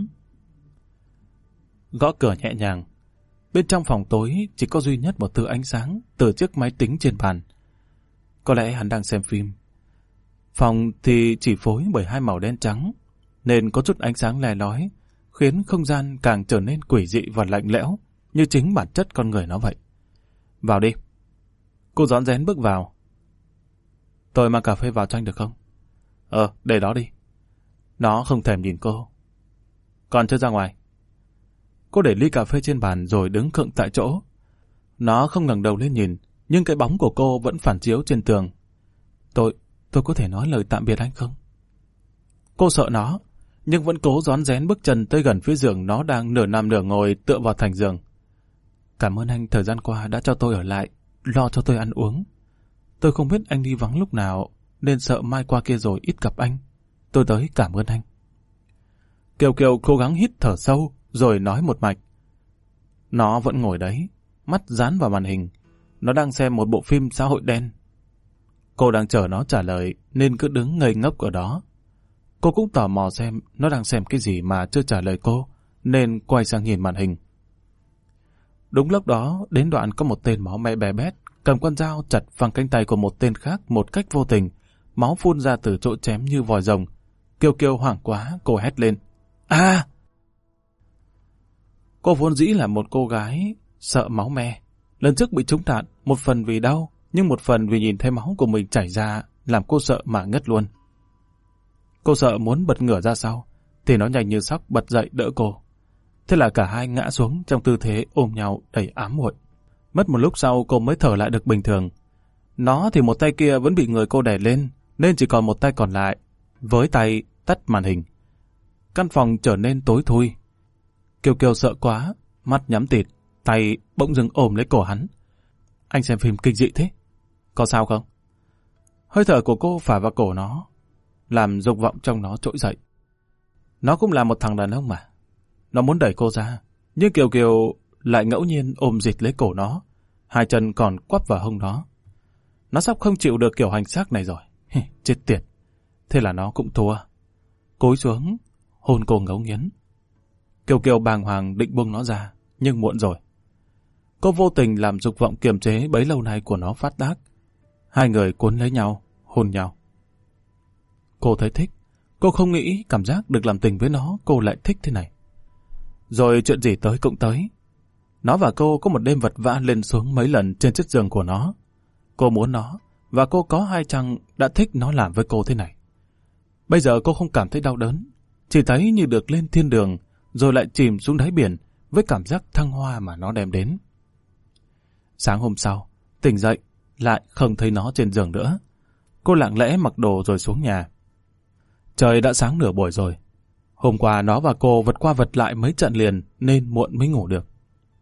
Gõ cửa nhẹ nhàng. Bên trong phòng tối chỉ có duy nhất một thứ ánh sáng từ chiếc máy tính trên bàn. Có lẽ hắn đang xem phim. Phòng thì chỉ phối bởi 2 màu đen trắng, nên có chút ánh sáng le lói, khiến không gian càng trở nên quỷ dị và lạnh lẽo, như chính bản chất con người nó vậy. Vào đi. Cô rón rén bước vào. Tôi mang cà phê vào cho anh được không? Để đó đi. Nó không thèm nhìn cô. Còn chưa ra ngoài. Cô để ly cà phê trên bàn rồi đứng khựng tại chỗ. Nó không ngẩng đầu lên nhìn, nhưng cái bóng của cô vẫn phản chiếu trên tường. Tôi có thể nói lời tạm biệt anh không? Cô sợ nó, nhưng vẫn cố rón rén bước chân tới gần phía giường nó đang nửa nằm nửa ngồi tựa vào thành giường. Cảm ơn anh thời gian qua đã cho tôi ở lại, lo cho tôi ăn uống. Tôi không biết anh đi vắng lúc nào, nên sợ mai qua kia rồi ít gặp anh. Tôi tới cảm ơn anh. Kiều Kiều cố gắng hít thở sâu, rồi nói một mạch. Nó vẫn ngồi đấy, mắt dán vào màn hình. Nó đang xem một bộ phim xã hội đen. Cô đang chờ nó trả lời, nên cứ đứng ngây ngốc ở đó. Cô cũng tò mò xem nó đang xem cái gì mà chưa trả lời cô, nên quay sang nhìn màn hình. Đúng lúc đó, đến đoạn có một tên máu me bè bét, cầm con dao chặt phăng cánh tay của một tên khác một cách vô tình. Máu phun ra từ chỗ chém như vòi rồng. Kiều Kiều hoảng quá, cô hét lên. À! Cô vốn dĩ là một cô gái sợ máu me. Lần trước bị trúng đạn, một phần vì đau, nhưng một phần vì nhìn thấy máu của mình chảy ra, làm cô sợ mà ngất luôn. Cô sợ muốn bật ngửa ra sau, thì nó nhanh như sóc bật dậy đỡ cô. Thế là cả hai ngã xuống trong tư thế ôm nhau đầy ám muội. Mất một lúc sau cô mới thở lại được bình thường. Nó thì một tay kia vẫn bị người cô đè lên, nên chỉ còn một tay còn lại, với tay tắt màn hình. Căn phòng trở nên tối thui. Kiều Kiều sợ quá, mắt nhắm tịt, tay bỗng dưng ôm lấy cổ hắn. Anh xem phim kinh dị thế, có sao không? Hơi thở của cô phả vào cổ nó, làm dục vọng trong nó trỗi dậy. Nó cũng là một thằng đàn ông mà. Nó muốn đẩy cô ra, nhưng Kiều Kiều lại ngẫu nhiên ôm dịt lấy cổ nó, hai chân còn quắp vào hông nó. Nó sắp không chịu được kiểu hành xác này rồi. Chết tiệt. Thế là nó cũng thua. Cúi xuống, hôn cô ngấu nghiến. Kiều Kiều bàng hoàng định buông nó ra, nhưng muộn rồi. Cô vô tình làm dục vọng kiềm chế bấy lâu nay của nó phát tác. Hai người cuốn lấy nhau, hôn nhau. Cô thấy thích. Cô không nghĩ cảm giác được làm tình với nó cô lại thích thế này. Rồi chuyện gì tới cũng tới. Nó và cô có một đêm vật vã lên xuống mấy lần trên chiếc giường của nó. Cô muốn nó, và cô có hay chăng đã thích nó làm với cô thế này. Bây giờ cô không cảm thấy đau đớn, chỉ thấy như được lên thiên đường, rồi lại chìm xuống đáy biển với cảm giác thăng hoa mà nó đem đến. Sáng hôm sau, tỉnh dậy, lại không thấy nó trên giường nữa. Cô lặng lẽ mặc đồ rồi xuống nhà. Trời đã sáng nửa buổi rồi. Hôm qua nó và cô vật qua vật lại mấy trận liền nên muộn mới ngủ được.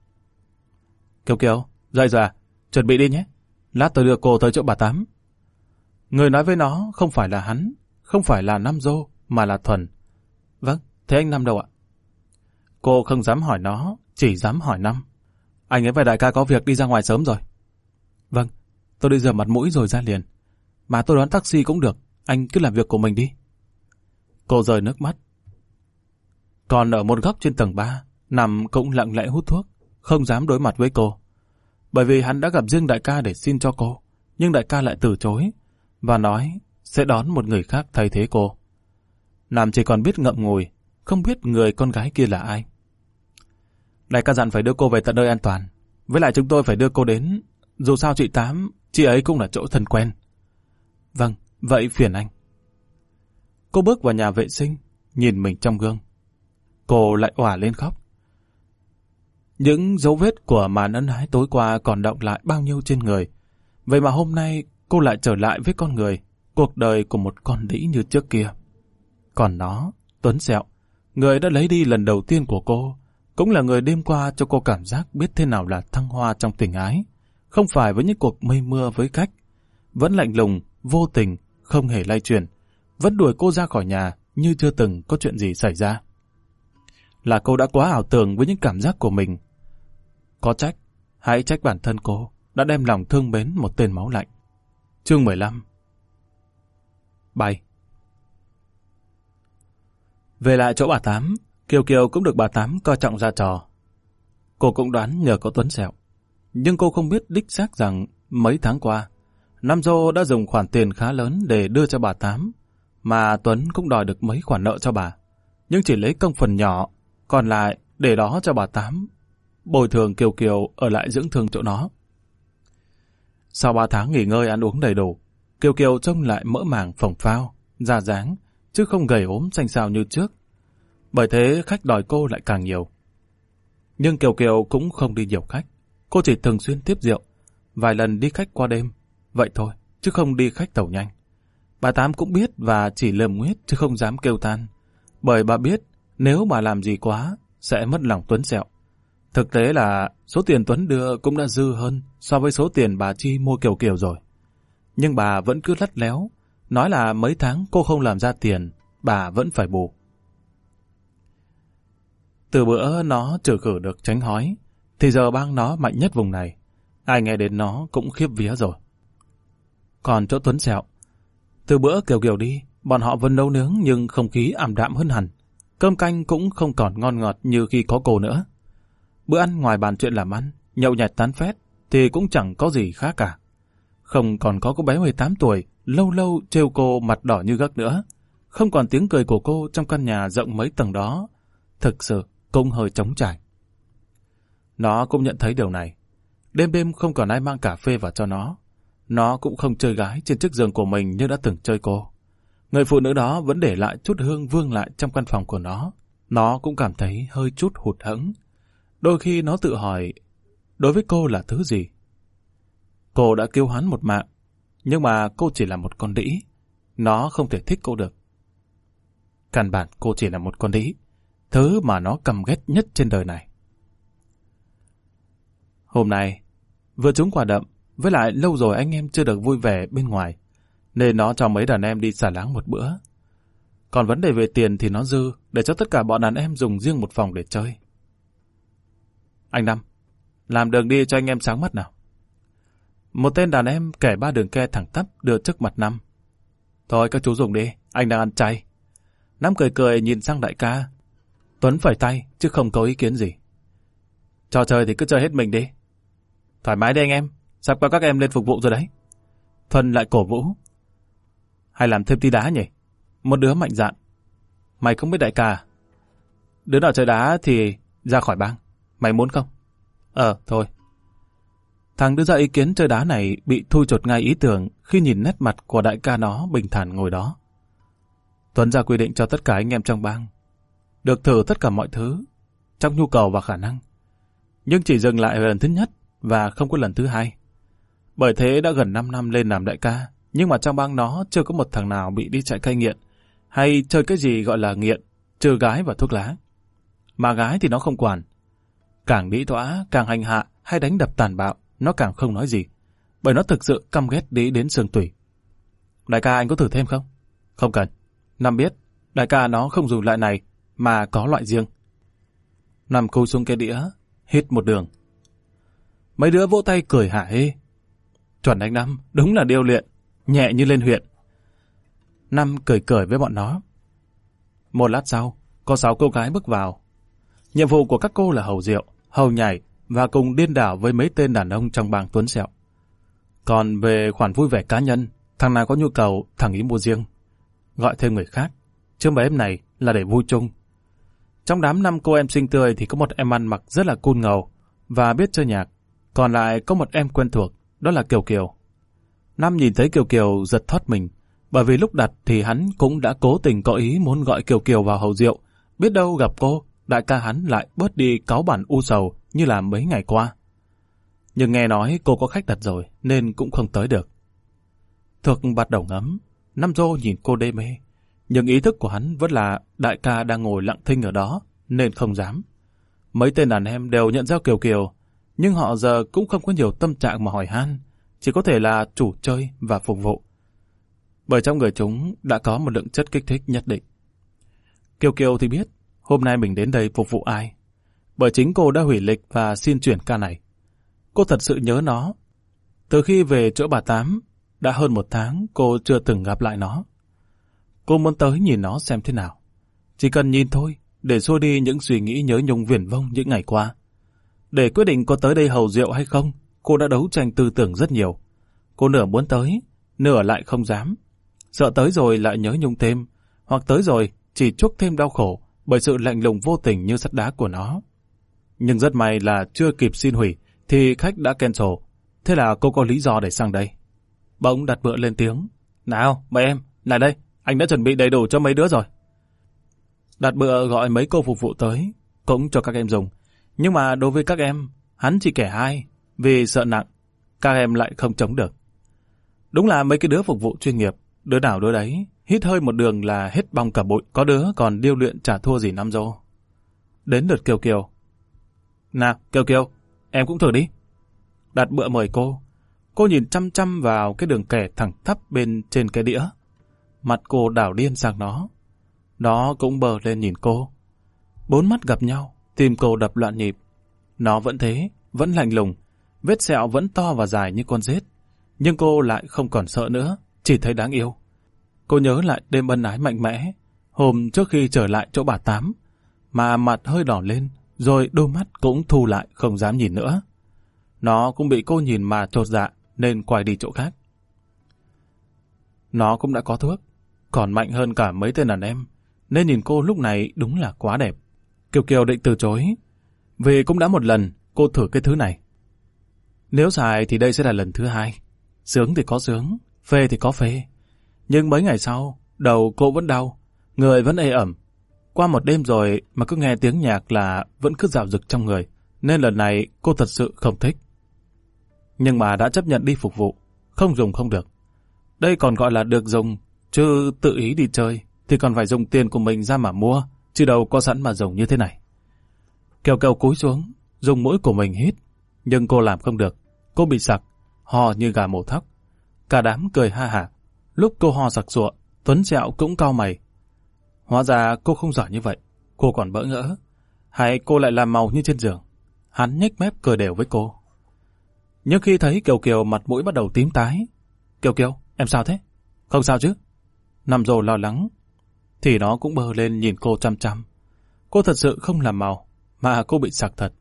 Kiều Kiều, dậy rồi à? Chuẩn bị đi nhé. Lát tôi đưa cô tới chỗ bà Tám. Người nói với nó không phải là hắn, không phải là Năm Dô, mà là Thuần. Vâng, thế anh Năm đâu ạ? Cô không dám hỏi nó, chỉ dám hỏi Năm. Anh ấy và đại ca có việc đi ra ngoài sớm rồi. Vâng, tôi đi rửa mặt mũi rồi ra liền. Mà tôi đón taxi cũng được, anh cứ làm việc của mình đi. Cô rơi nước mắt. Còn ở một góc trên tầng 3, Năm cũng lặng lẽ hút thuốc, không dám đối mặt với cô. Bởi vì hắn đã gặp riêng đại ca để xin cho cô, nhưng đại ca lại từ chối, và nói sẽ đón một người khác thay thế cô. Nam chỉ còn biết ngậm ngùi, không biết người con gái kia là ai. Đại ca dặn phải đưa cô về tận nơi an toàn, với lại chúng tôi phải đưa cô đến, dù sao chị Tám, chị ấy cũng là chỗ thân quen. Vâng, vậy phiền anh. Cô bước vào nhà vệ sinh, nhìn mình trong gương. Cô lại òa lên khóc. Những dấu vết của màn ân ái tối qua còn đọng lại bao nhiêu trên người. Vậy mà hôm nay cô lại trở lại với con người, cuộc đời của một con đĩ như trước kia. Còn nó, Tuấn Sẹo, người đã lấy đi lần đầu tiên của cô, cũng là người đêm qua cho cô cảm giác biết thế nào là thăng hoa trong tình ái. Không phải với những cuộc mây mưa với khách. Vẫn lạnh lùng, vô tình, không hề lay chuyển. Vẫn đuổi cô ra khỏi nhà như chưa từng có chuyện gì xảy ra. Là cô đã quá ảo tưởng với những cảm giác của mình. Có trách, hãy trách bản thân cô đã đem lòng thương mến một tên máu lạnh. Chương 15. Bay. Về lại chỗ bà Tám, Kiều Kiều cũng được bà Tám coi trọng ra trò. Cô cũng đoán nhờ có Tuấn Sẹo. Nhưng cô không biết đích xác rằng mấy tháng qua, Nam Dô đã dùng khoản tiền khá lớn để đưa cho bà Tám, mà Tuấn cũng đòi được mấy khoản nợ cho bà, nhưng chỉ lấy công phần nhỏ, còn lại để đó cho bà Tám bồi thường Kiều Kiều ở lại dưỡng thương chỗ nó. Sau 3 tháng nghỉ ngơi ăn uống đầy đủ, Kiều Kiều trông lại mỡ màng phồng phao, da dáng, chứ không gầy ốm xanh xao như trước. Bởi thế khách đòi cô lại càng nhiều. Nhưng Kiều Kiều cũng không đi nhiều khách, cô chỉ thường xuyên tiếp rượu, vài lần đi khách qua đêm, vậy thôi, chứ không đi khách tàu nhanh. Bà Tám cũng biết và chỉ lườm nguyết chứ không dám kêu than, bởi bà biết nếu bà làm gì quá sẽ mất lòng Tuấn Sẹo. Thực tế là số tiền Tuấn đưa cũng đã dư hơn so với số tiền bà chi mua Kiều Kiều rồi. Nhưng bà vẫn cứ lắt léo, nói là mấy tháng cô không làm ra tiền, bà vẫn phải bù. Từ bữa nó trừ khử được tránh hói, thì giờ bang nó mạnh nhất vùng này. Ai nghe đến nó cũng khiếp vía rồi. Còn chỗ Tuấn Sẹo, từ bữa Kiều Kiều đi, bọn họ vẫn nấu nướng nhưng không khí ảm đạm hơn hẳn. Cơm canh cũng không còn ngon ngọt như khi có cô nữa. Bữa ăn ngoài bàn chuyện làm ăn, nhậu nhẹt tán phét thì cũng chẳng có gì khác cả. Không còn có cô bé 18 tuổi, lâu lâu trêu cô mặt đỏ như gấc nữa. Không còn tiếng cười của cô trong căn nhà rộng mấy tầng đó. Thực sự cũng hơi trống trải. Nó cũng nhận thấy điều này. Đêm đêm không còn ai mang cà phê vào cho nó. Nó cũng không chơi gái trên chiếc giường của mình như đã từng chơi cô. Người phụ nữ đó vẫn để lại chút hương vương lại trong căn phòng của nó. Nó cũng cảm thấy hơi chút hụt hẫng. Đôi khi nó tự hỏi, đối với cô là thứ gì? Cô đã cứu hắn một mạng, nhưng mà cô chỉ là một con đĩ. Nó không thể thích cô được. Căn bản cô chỉ là một con đĩ, thứ mà nó căm ghét nhất trên đời này. Hôm nay, vừa trúng quả đậm, với lại lâu rồi anh em chưa được vui vẻ bên ngoài, nên nó cho mấy đàn em đi xả láng một bữa. Còn vấn đề về tiền thì nó dư, để cho tất cả bọn đàn em dùng riêng một phòng để chơi. Anh Năm, làm đường đi cho anh em sáng mắt nào. Một tên đàn em kẻ 3 đường ke thẳng tắp đưa trước mặt Năm. Thôi các chú dùng đi, anh đang ăn chay. Năm cười cười nhìn sang đại ca. Tuấn phẩy tay, chứ không có ý kiến gì. Trò chơi thì cứ chơi hết mình đi. Thoải mái đi anh em, sắp có các em lên phục vụ rồi đấy. Thuần lại cổ vũ. Hay làm thêm tí đá nhỉ? Một đứa mạnh dạn. Mày không biết đại ca. Đứa nào chơi đá thì ra khỏi bang. Mày muốn không? Thôi. Thằng đưa ra ý kiến chơi đá này bị thui chột ngay ý tưởng khi nhìn nét mặt của đại ca nó bình thản ngồi đó. Tuấn ra quy định cho tất cả anh em trong bang được thử tất cả mọi thứ trong nhu cầu và khả năng, nhưng chỉ dừng lại ở lần thứ nhất và không có lần thứ hai. Bởi thế đã gần 5 năm lên làm đại ca, nhưng mà trong bang nó chưa có một thằng nào bị đi chạy cai nghiện hay chơi cái gì gọi là nghiện, trừ gái và thuốc lá. Mà gái thì nó không quản. Càng đĩ đọa, càng hành hạ hay đánh đập tàn bạo, nó càng không nói gì, bởi nó thực sự căm ghét đĩ đến xương tủy. Đại ca anh có thử thêm không? Không cần. Năm biết, đại ca nó không dùng loại này, mà có loại riêng. Năm cúi xuống cái đĩa, hít một đường. Mấy đứa vỗ tay cười hả hê. Chuẩn anh Năm, đúng là điêu luyện, nhẹ như lên huyện. Năm cười cười với bọn nó. Một lát sau, có 6 cô gái bước vào. Nhiệm vụ của các cô là hầu rượu, hầu nhảy và cùng điên đảo với mấy tên đàn ông trong bang Tuấn Sẹo. Còn về khoản vui vẻ cá nhân, thằng nào có nhu cầu thằng ý mua riêng, gọi thêm người khác, chứ mấy em này là để vui chung. Trong đám 5 cô em xinh tươi thì có một em ăn mặc rất là cool ngầu và biết chơi nhạc, còn lại có một em quen thuộc, đó là Kiều Kiều. Năm nhìn thấy Kiều Kiều giật thoát mình, bởi vì lúc đặt thì hắn cũng đã cố tình có ý muốn gọi Kiều Kiều vào hầu rượu, biết đâu gặp cô, đại ca hắn lại bớt đi cáu bản u sầu như là mấy ngày qua. Nhưng nghe nói cô có khách đặt rồi nên cũng không tới được. Thuộc bắt đầu ngấm, Năm Dô nhìn cô đê mê, nhưng ý thức của hắn vẫn là đại ca đang ngồi lặng thinh ở đó nên không dám. Mấy tên đàn em đều nhận ra Kiều Kiều, nhưng họ giờ cũng không có nhiều tâm trạng mà hỏi han, chỉ có thể là chủ chơi và phục vụ. Bởi trong người chúng đã có một lượng chất kích thích nhất định. Kiều Kiều thì biết hôm nay mình đến đây phục vụ ai, bởi chính cô đã hủy lịch và xin chuyển ca này. Cô thật sự nhớ nó. Từ khi về chỗ bà Tám, đã hơn 1 tháng cô chưa từng gặp lại nó. Cô muốn tới nhìn nó xem thế nào. Chỉ cần nhìn thôi, để xua đi những suy nghĩ nhớ nhung viển vông những ngày qua. Để quyết định có tới đây hầu rượu hay không, cô đã đấu tranh tư tưởng rất nhiều. Cô nửa muốn tới, nửa lại không dám. Sợ tới rồi lại nhớ nhung thêm, hoặc tới rồi chỉ chuốc thêm đau khổ bởi sự lạnh lùng vô tình như sắt đá của nó. Nhưng rất may là chưa kịp xin hủy thì khách đã cancel. Thế là cô có lý do để sang đây. Bỗng Đặt Bựa lên tiếng. Nào, mấy em, lại đây, anh đã chuẩn bị đầy đủ cho mấy đứa rồi. Đặt Bựa gọi mấy cô phục vụ tới, cũng cho các em dùng. Nhưng mà đối với các em, hắn chỉ kể 2, vì sợ nặng, các em lại không chống được. Đúng là mấy cái đứa phục vụ chuyên nghiệp, đứa nào đứa đấy, hít hơi một đường là hết bong cả bụi, có đứa còn điêu luyện chả thua gì Năm Dô. Đến lượt Kiều Kiều. Nào, Kiều Kiều, em cũng thử đi. Đặt Bựa mời cô. Cô nhìn chăm chăm vào cái đường kẻ thẳng thắp bên trên cái đĩa. Mặt cô đảo điên sang nó. Nó cũng bờ lên nhìn cô. 4 mắt gặp nhau, tim cô đập loạn nhịp. Nó vẫn thế, vẫn lạnh lùng. Vết sẹo vẫn to và dài như con rết. Nhưng cô lại không còn sợ nữa, chỉ thấy đáng yêu. Cô nhớ lại đêm ân ái mạnh mẽ, hôm trước khi trở lại chỗ bà Tám, mà mặt hơi đỏ lên, rồi đôi mắt cũng thu lại không dám nhìn nữa. Nó cũng bị cô nhìn mà chột dạ, nên quay đi chỗ khác. Nó cũng đã có thuốc, còn mạnh hơn cả mấy tên đàn em, nên nhìn cô lúc này đúng là quá đẹp. Kiều Kiều định từ chối, vì cũng đã một lần cô thử cái thứ này. Nếu xài thì đây sẽ là lần thứ 2. Sướng thì có sướng, phê thì có phê. Nhưng mấy ngày sau, đầu cô vẫn đau, người vẫn ê ẩm. Qua một đêm rồi mà cứ nghe tiếng nhạc là vẫn cứ dạo dực trong người, nên lần này cô thật sự không thích. Nhưng mà đã chấp nhận đi phục vụ, không dùng không được. Đây còn gọi là được dùng, chứ tự ý đi chơi thì còn phải dùng tiền của mình ra mà mua, chứ đâu có sẵn mà dùng như thế này. Kiều Kiều cúi xuống, dùng mũi của mình hít, nhưng cô làm không được. Cô bị sặc, ho như gà mổ thóc. Cả đám cười ha hả. Lúc cô ho sặc sụa, Tuấn Sẹo cũng cau mày. Hóa ra cô không giỏi như vậy, cô còn bỡ ngỡ. Hay cô lại làm màu như trên giường? Hắn nhếch mép cười đều với cô. Nhưng khi thấy Kiều Kiều mặt mũi bắt đầu tím tái. Kiều Kiều, em sao thế? Không sao chứ? Nằm rồi lo lắng. Thì nó cũng bơ lên nhìn cô chăm chăm. Cô thật sự không làm màu, mà cô bị sặc thật.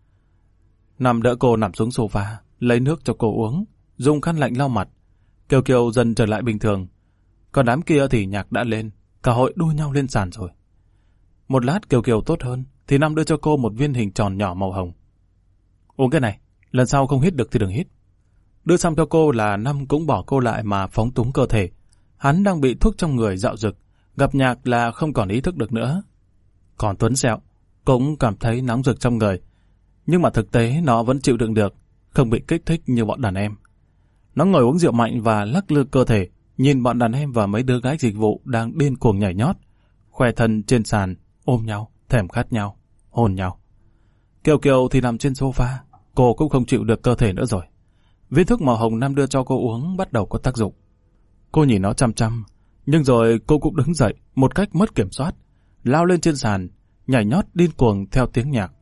Nằm đỡ cô nằm xuống sofa, lấy nước cho cô uống, dùng khăn lạnh lau mặt. Kiều Kiều dần trở lại bình thường. Còn đám kia thì nhạc đã lên, cả hội đua nhau lên sàn rồi. Một lát Kiều Kiều tốt hơn, thì Năm đưa cho cô một viên hình tròn nhỏ màu hồng. Uống cái này, lần sau không hít được thì đừng hít. Đưa xong cho cô là Năm cũng bỏ cô lại mà phóng túng cơ thể. Hắn đang bị thuốc trong người dạo dực, gặp nhạc là không còn ý thức được nữa. Còn Tuấn Sẹo cũng cảm thấy nóng rực trong người, nhưng mà thực tế nó vẫn chịu đựng được, không bị kích thích như bọn đàn em. Nó ngồi uống rượu mạnh và lắc lư cơ thể, nhìn bọn đàn em và mấy đứa gái dịch vụ đang điên cuồng nhảy nhót, khoe thân trên sàn, ôm nhau, thèm khát nhau, hôn nhau. Kiều Kiều thì nằm trên sofa, cô cũng không chịu được cơ thể nữa rồi. Viên thuốc màu hồng Năm đưa cho cô uống bắt đầu có tác dụng. Cô nhìn nó chăm chăm, nhưng rồi cô cũng đứng dậy một cách mất kiểm soát, lao lên trên sàn, nhảy nhót điên cuồng theo tiếng nhạc.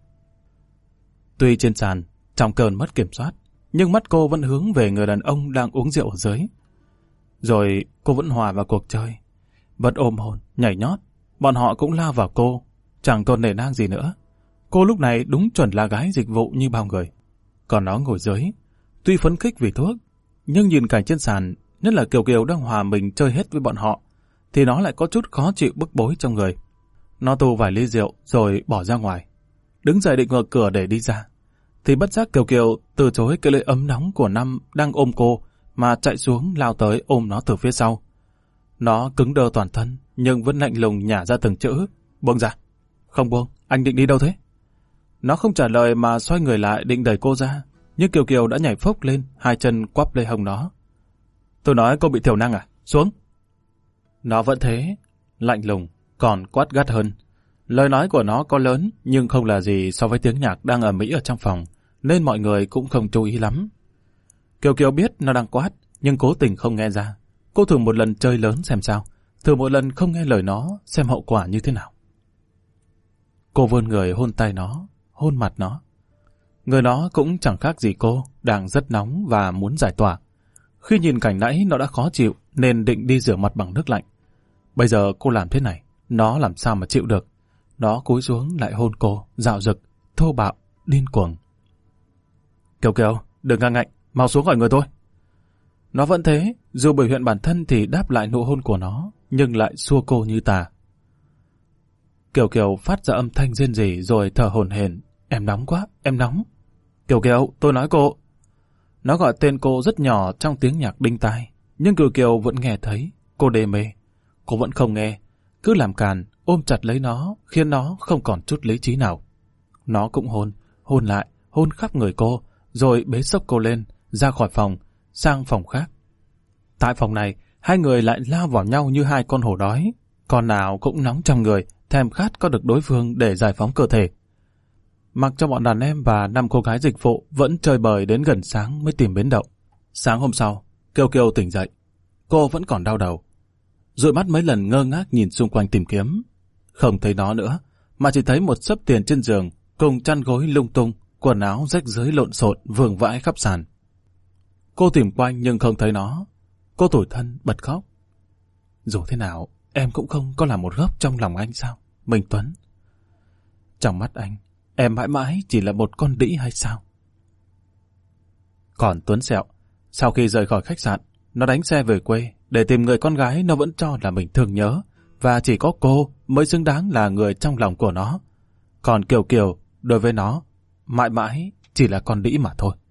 Tuy trên sàn, trong cơn mất kiểm soát, nhưng mắt cô vẫn hướng về người đàn ông đang uống rượu ở dưới. Rồi cô vẫn hòa vào cuộc chơi, vẫn ôm hôn, nhảy nhót. Bọn họ cũng lao vào cô, chẳng còn nể nang gì nữa. Cô lúc này đúng chuẩn là gái dịch vụ như bao người. Còn nó ngồi dưới, tuy phấn khích vì thuốc, nhưng nhìn cảnh trên sàn, nhất là Kiều Kiều đang hòa mình chơi hết với bọn họ, thì nó lại có chút khó chịu bức bối trong người. Nó tu vài ly rượu rồi bỏ ra ngoài. Đứng dậy định mở cửa để đi ra, thì bất giác Kiều Kiều từ chối cái lưỡi ấm nóng của Năm đang ôm cô, mà chạy xuống lao tới ôm nó từ phía sau. Nó cứng đơ toàn thân, nhưng vẫn lạnh lùng nhả ra từng chữ. Buông ra. Không buông, anh định đi đâu thế? Nó không trả lời mà xoay người lại định đẩy cô ra, nhưng Kiều Kiều đã nhảy phốc lên, hai chân quắp lấy hông nó. Tôi nói cô bị thiểu năng à? Xuống. Nó vẫn thế, lạnh lùng, còn quát gắt hơn. Lời nói của nó có lớn, nhưng không là gì so với tiếng nhạc đang ầm ĩ ở trong phòng, nên mọi người cũng không chú ý lắm. Kiều Kiều biết nó đang quát, nhưng cố tình không nghe ra. Cô thử một lần chơi lớn xem sao, thử một lần không nghe lời nó, xem hậu quả như thế nào. Cô vươn người hôn tay nó, hôn mặt nó. Người nó cũng chẳng khác gì cô, đang rất nóng và muốn giải tỏa. Khi nhìn cảnh nãy nó đã khó chịu, nên định đi rửa mặt bằng nước lạnh. Bây giờ cô làm thế này, nó làm sao mà chịu được. Nó cúi xuống lại hôn cô, dạo dực, thô bạo, điên cuồng. Kiều Kiều, đừng ngang ngạnh, mau xuống khỏi người tôi. Nó vẫn thế, dù biểu hiện bản thân thì đáp lại nụ hôn của nó, nhưng lại xua cô như tà. Kiều Kiều phát ra âm thanh rên rỉ rồi thở hổn hển. Em nóng quá, em nóng. Kiều Kiều, tôi nói cô. Nó gọi tên cô rất nhỏ trong tiếng nhạc đinh tai, nhưng Kiều Kiều vẫn nghe thấy. Cô đê mê. Cô vẫn không nghe, cứ làm càn, ôm chặt lấy nó, khiến nó không còn chút lý trí nào. Nó cũng hôn lại, hôn khắp người cô, rồi bế xốc cô lên, ra khỏi phòng, sang phòng khác. Tại phòng này, hai người lại lao vào nhau như hai con hổ đói. Con nào cũng nóng trong người, thèm khát có được đối phương để giải phóng cơ thể. Mặc cho bọn đàn em và 5 cô gái dịch vụ vẫn chơi bời đến gần sáng mới tìm bến đậu. Sáng hôm sau, Kiều Kiều tỉnh dậy. Cô vẫn còn đau đầu. Dụi mắt mấy lần ngơ ngác nhìn xung quanh tìm kiếm. Không thấy nó nữa, mà chỉ thấy một xấp tiền trên giường, cùng chăn gối lung tung, quần áo rách rưới lộn xộn vương vãi khắp sàn. Cô tìm quanh nhưng không thấy nó. Cô tủi thân bật khóc. Dù thế nào, em cũng không có là một góc trong lòng anh sao, Minh Tuấn? Trong mắt anh, em mãi mãi chỉ là một con đĩ hay sao? Còn Tuấn Sẹo, sau khi rời khỏi khách sạn, nó đánh xe về quê để tìm người con gái nó vẫn cho là mình thương nhớ, và chỉ có cô mới xứng đáng là người trong lòng của nó. Còn Kiều Kiều, đối với nó, mãi mãi chỉ là con đĩ mà thôi.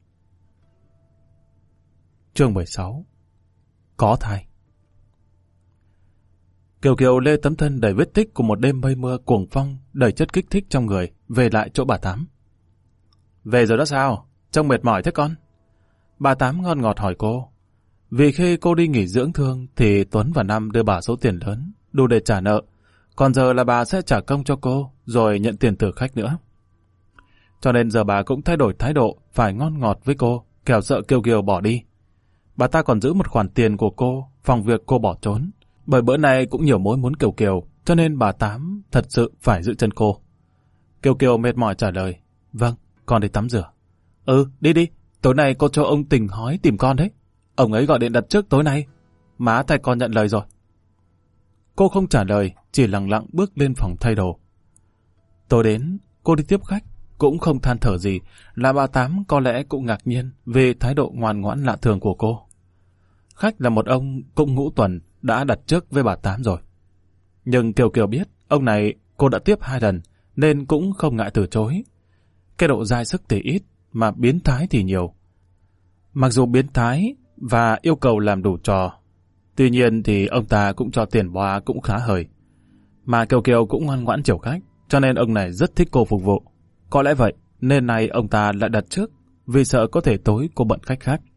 Chương 16. Có thai. Kiều Kiều lê tấm thân đầy vết tích của một đêm mây mưa cuồng phong, đầy chất kích thích trong người, về lại chỗ bà Tám. Về rồi đó sao? Trông mệt mỏi thế con? Bà Tám ngon ngọt hỏi cô. Vì khi cô đi nghỉ dưỡng thương thì Tuấn và Năm đưa bà số tiền lớn, đủ để trả nợ. Còn giờ là bà sẽ trả công cho cô, rồi nhận tiền từ khách nữa. Cho nên giờ bà cũng thay đổi thái độ, phải ngon ngọt với cô, kẻo sợ Kiều Kiều bỏ đi. Bà ta còn giữ một khoản tiền của cô, phòng việc cô bỏ trốn. Bởi bữa nay cũng nhiều mối muốn Kiều Kiều, cho nên bà Tám thật sự phải giữ chân cô. Kiều Kiều mệt mỏi trả lời. Vâng, con đi tắm rửa. Đi đi, tối nay cô cho ông Tình hói tìm con đấy. Ông ấy gọi điện đặt trước tối nay. Má thay con nhận lời rồi. Cô không trả lời, chỉ lặng lặng bước lên phòng thay đồ. Tối đến, cô đi tiếp khách, cũng không than thở gì, là bà Tám có lẽ cũng ngạc nhiên về thái độ ngoan ngoãn lạ thường của cô. Khách là một ông cũng ngũ tuần, đã đặt trước với bà Tám rồi. Nhưng Kiều Kiều biết, ông này cô đã tiếp 2 lần, nên cũng không ngại từ chối. Cái độ dai sức thì ít, mà biến thái thì nhiều. Mặc dù biến thái và yêu cầu làm đủ trò, tuy nhiên thì ông ta cũng cho tiền boa cũng khá hời. Mà Kiều Kiều cũng ngoan ngoãn chiều khách, cho nên ông này rất thích cô phục vụ. Có lẽ vậy, nên nay ông ta lại đặt trước, vì sợ có thể tối cô bận khách khác.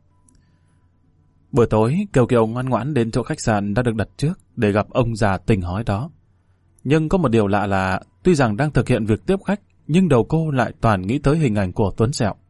Buổi tối, Kiều Kiều ngoan ngoãn đến chỗ khách sạn đã được đặt trước để gặp ông già Tình hói đó. Nhưng có một điều lạ là, tuy rằng đang thực hiện việc tiếp khách, nhưng đầu cô lại toàn nghĩ tới hình ảnh của Tuấn Sẹo.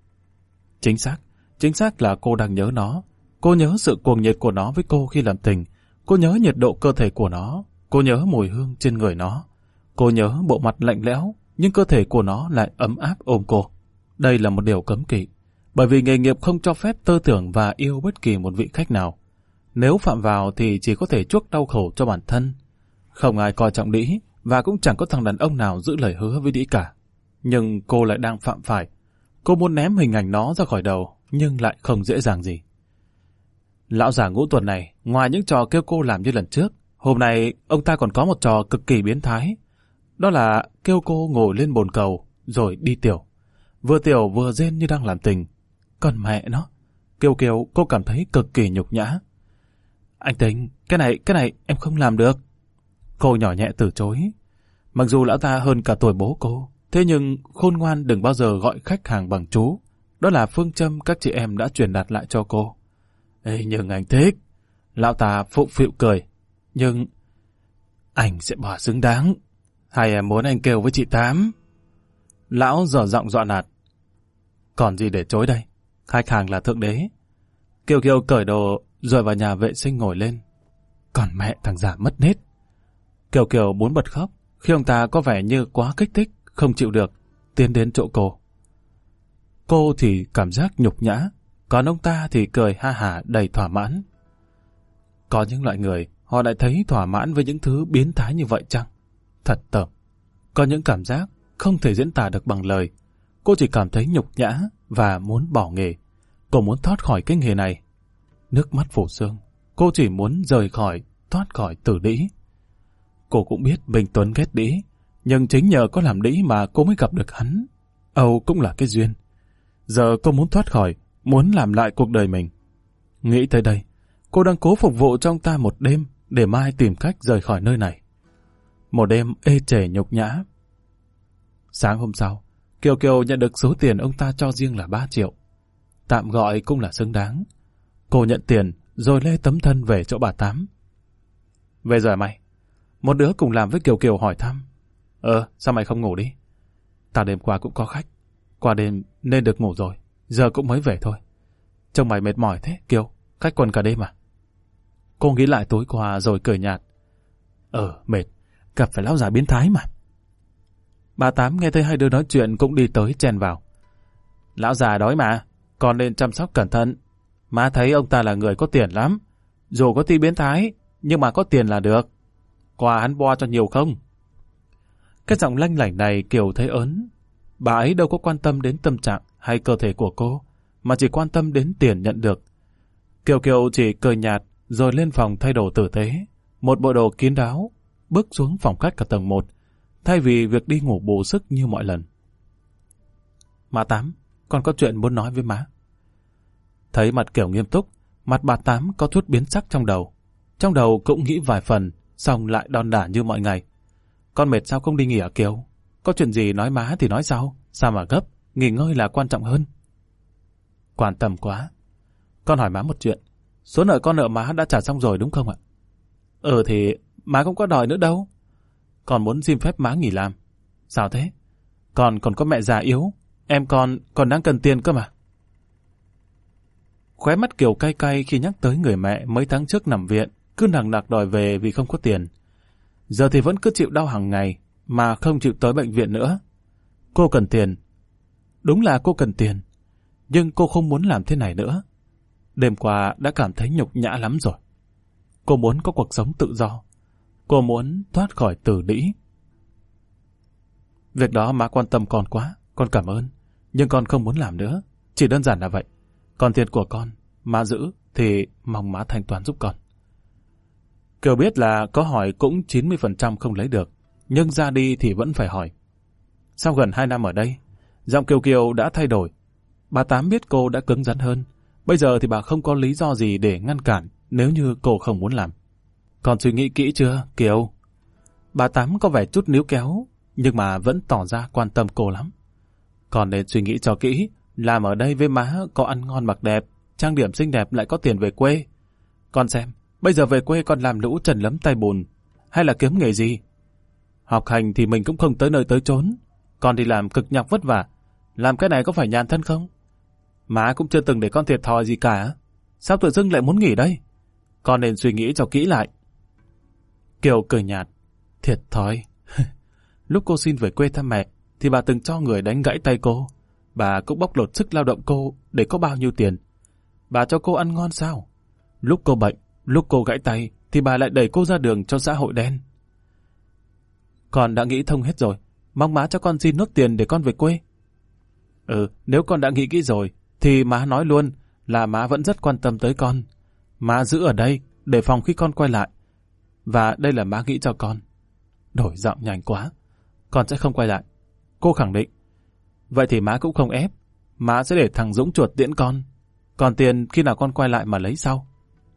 Chính xác là cô đang nhớ nó. Cô nhớ sự cuồng nhiệt của nó với cô khi làm tình. Cô nhớ nhiệt độ cơ thể của nó. Cô nhớ mùi hương trên người nó. Cô nhớ bộ mặt lạnh lẽo, nhưng cơ thể của nó lại ấm áp ôm cô. Đây là một điều cấm kỵ, bởi vì nghề nghiệp không cho phép tơ tưởng và yêu bất kỳ một vị khách nào. Nếu phạm vào thì chỉ có thể chuốc đau khổ cho bản thân. Không ai coi trọng đĩ, và cũng chẳng có thằng đàn ông nào giữ lời hứa với đĩ cả. Nhưng cô lại đang phạm phải. Cô muốn ném hình ảnh nó ra khỏi đầu, nhưng lại không dễ dàng gì. Lão già ngũ tuần này, ngoài những trò kêu cô làm như lần trước, hôm nay ông ta còn có một trò cực kỳ biến thái. Đó là kêu cô ngồi lên bồn cầu, rồi đi tiểu. Vừa tiểu vừa rên như đang làm tình. Còn mẹ nó, Kiều Kiều cô cảm thấy cực kỳ nhục nhã. Anh Tình, cái này em không làm được. Cô nhỏ nhẹ từ chối. Mặc dù lão ta hơn cả tuổi bố cô, thế nhưng khôn ngoan đừng bao giờ gọi khách hàng bằng chú. Đó là phương châm các chị em đã truyền đạt lại cho cô. Ê, nhưng anh thích. Lão ta phụng phịu cười. Nhưng anh sẽ bỏ xứng đáng. Hay em muốn anh kêu với chị Tám? Lão dở giọng dọa nạt. Còn gì để chối đây? Khách hàng là thượng đế. Kiều Kiều cởi đồ rồi vào nhà vệ sinh ngồi lên. Còn mẹ thằng già mất nết. Kiều Kiều muốn bật khóc khi ông ta có vẻ như quá kích thích, không chịu được, tiến đến chỗ cô. Cô thì cảm giác nhục nhã, còn ông ta thì cười ha hả đầy thỏa mãn. Có những loại người, họ lại thấy thỏa mãn với những thứ biến thái như vậy chăng? Thật tởm. Có những cảm giác không thể diễn tả được bằng lời. Cô chỉ cảm thấy nhục nhã và muốn bỏ nghề. Cô muốn thoát khỏi cái nghề này. Nước mắt phủ sương. Cô chỉ muốn rời khỏi, thoát khỏi tử đĩ. Cô cũng biết Bình Tuấn ghét đĩ, nhưng chính nhờ có làm đĩ mà cô mới gặp được hắn. Âu cũng là cái duyên. Giờ cô muốn thoát khỏi, muốn làm lại cuộc đời mình. Nghĩ tới đây, cô đang cố phục vụ cho ông ta một đêm để mai tìm cách rời khỏi nơi này. Một đêm ê chề nhục nhã. Sáng hôm sau, Kiều Kiều nhận được số tiền ông ta cho riêng là 3 triệu. Tạm gọi cũng là xứng đáng. Cô nhận tiền rồi lê tấm thân về chỗ bà Tám. Về rồi mày? Một đứa cùng làm với Kiều Kiều hỏi thăm. Sao mày không ngủ đi? Tao đêm qua cũng có khách. Qua đêm nên được ngủ rồi. Giờ cũng mới về thôi. Trông mày mệt mỏi thế, Kiều. Khách quần cả đêm à? Cô nghĩ lại tối qua rồi cười nhạt. Mệt. Gặp phải lão già biến thái mà. Bà Tám nghe thấy hai đứa nói chuyện cũng đi tới chen vào. Lão già đói mà, con nên chăm sóc cẩn thận. Má thấy ông ta là người có tiền lắm. Dù có tí biến thái, nhưng mà có tiền là được. Quà hắn boa cho nhiều không? Cái giọng lanh lảnh này Kiều thấy ớn. Bà ấy đâu có quan tâm đến tâm trạng hay cơ thể của cô, mà chỉ quan tâm đến tiền nhận được. Kiều Kiều chỉ cười nhạt rồi lên phòng thay đồ tử tế. Một bộ đồ kín đáo, bước xuống phòng khách ở tầng 1, thay vì việc đi ngủ bù sức như mọi lần. Má Tám, con có chuyện muốn nói với má. Thấy mặt Kiều nghiêm túc, mặt bà Tám có chút biến sắc trong đầu. Trong đầu cũng nghĩ vài phần, xong lại đòn đả như mọi ngày. Con mệt sao không đi nghỉ à Kiều? Có chuyện gì nói má thì nói sau. Sao mà gấp, nghỉ ngơi là quan trọng hơn. Quan tâm quá. Con hỏi má một chuyện. Số nợ con nợ má đã trả xong rồi đúng không ạ? Thì má không có đòi nữa đâu. Con muốn xin phép má nghỉ làm. Sao thế? Con còn có mẹ già yếu. Em con còn đang cần tiền cơ mà. Khóe mắt Kiều cay cay khi nhắc tới người mẹ mấy tháng trước nằm viện, cứ nằng nặc đòi về vì không có tiền. Giờ thì vẫn cứ chịu đau hàng ngày, mà không chịu tới bệnh viện nữa. Cô cần tiền. Đúng là cô cần tiền. Nhưng cô không muốn làm thế này nữa. Đêm qua đã cảm thấy nhục nhã lắm rồi. Cô muốn có cuộc sống tự do. Cô muốn thoát khỏi tử đĩ. Việc đó má quan tâm con quá, con cảm ơn. Nhưng con không muốn làm nữa. Chỉ đơn giản là vậy. Còn tiền của con, má giữ thì mong má thanh toán giúp con. Kiều biết là có hỏi cũng 90% không lấy được. Nhưng ra đi thì vẫn phải hỏi. Sau gần 2 năm ở đây, giọng Kiều đã thay đổi. Bà Tám biết cô đã cứng rắn hơn. Bây giờ thì bà không có lý do gì để ngăn cản nếu như cô không muốn làm. Con suy nghĩ kỹ chưa, Kiều? Bà Tám có vẻ chút níu kéo, nhưng mà vẫn tỏ ra quan tâm cô lắm. Con nên suy nghĩ cho kỹ, làm ở đây với má có ăn ngon mặc đẹp, trang điểm xinh đẹp lại có tiền về quê. Con xem, bây giờ về quê con làm lũ trần lấm tay bùn, hay là kiếm nghề gì? Học hành thì mình cũng không tới nơi tới chốn, con đi làm cực nhọc vất vả, làm cái này có phải nhàn thân không? Má cũng chưa từng để con thiệt thòi gì cả, sao tự dưng lại muốn nghỉ đây? Con nên suy nghĩ cho kỹ lại. Kiều cười nhạt, thiệt thòi. Lúc cô xin về quê thăm mẹ, thì bà từng cho người đánh gãy tay cô. Bà cũng bóc lột sức lao động cô để có bao nhiêu tiền. Bà cho cô ăn ngon sao? Lúc cô bệnh, lúc cô gãy tay, thì bà lại đẩy cô ra đường cho xã hội đen. Con đã nghĩ thông hết rồi, mong má cho con xin nốt tiền để con về quê. Nếu con đã nghĩ kỹ rồi, thì má nói luôn là má vẫn rất quan tâm tới con. Má giữ ở đây, để phòng khi con quay lại. Và đây là má nghĩ cho con. Đổi giọng nhanh quá. Con sẽ không quay lại. Cô khẳng định. Vậy thì má cũng không ép. Má sẽ để thằng Dũng chuột tiễn con. Còn tiền khi nào con quay lại mà lấy sau.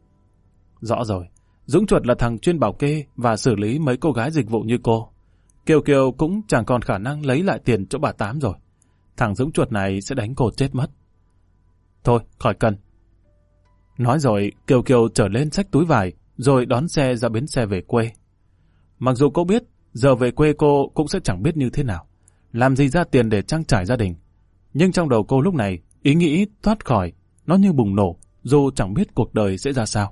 Rõ rồi. Dũng chuột là thằng chuyên bảo kê và xử lý mấy cô gái dịch vụ như cô. Kiều cũng chẳng còn khả năng lấy lại tiền chỗ bà Tám rồi. Thằng Dũng chuột này sẽ đánh cô chết mất. Thôi, khỏi cần. Nói rồi, Kiều trở lên xách túi vải, rồi đón xe ra bến xe về quê. Mặc dù cô biết, giờ về quê cô cũng sẽ chẳng biết như thế nào, làm gì ra tiền để trang trải gia đình. Nhưng trong đầu cô lúc này, ý nghĩ thoát khỏi, nó như bùng nổ, dù chẳng biết cuộc đời sẽ ra sao.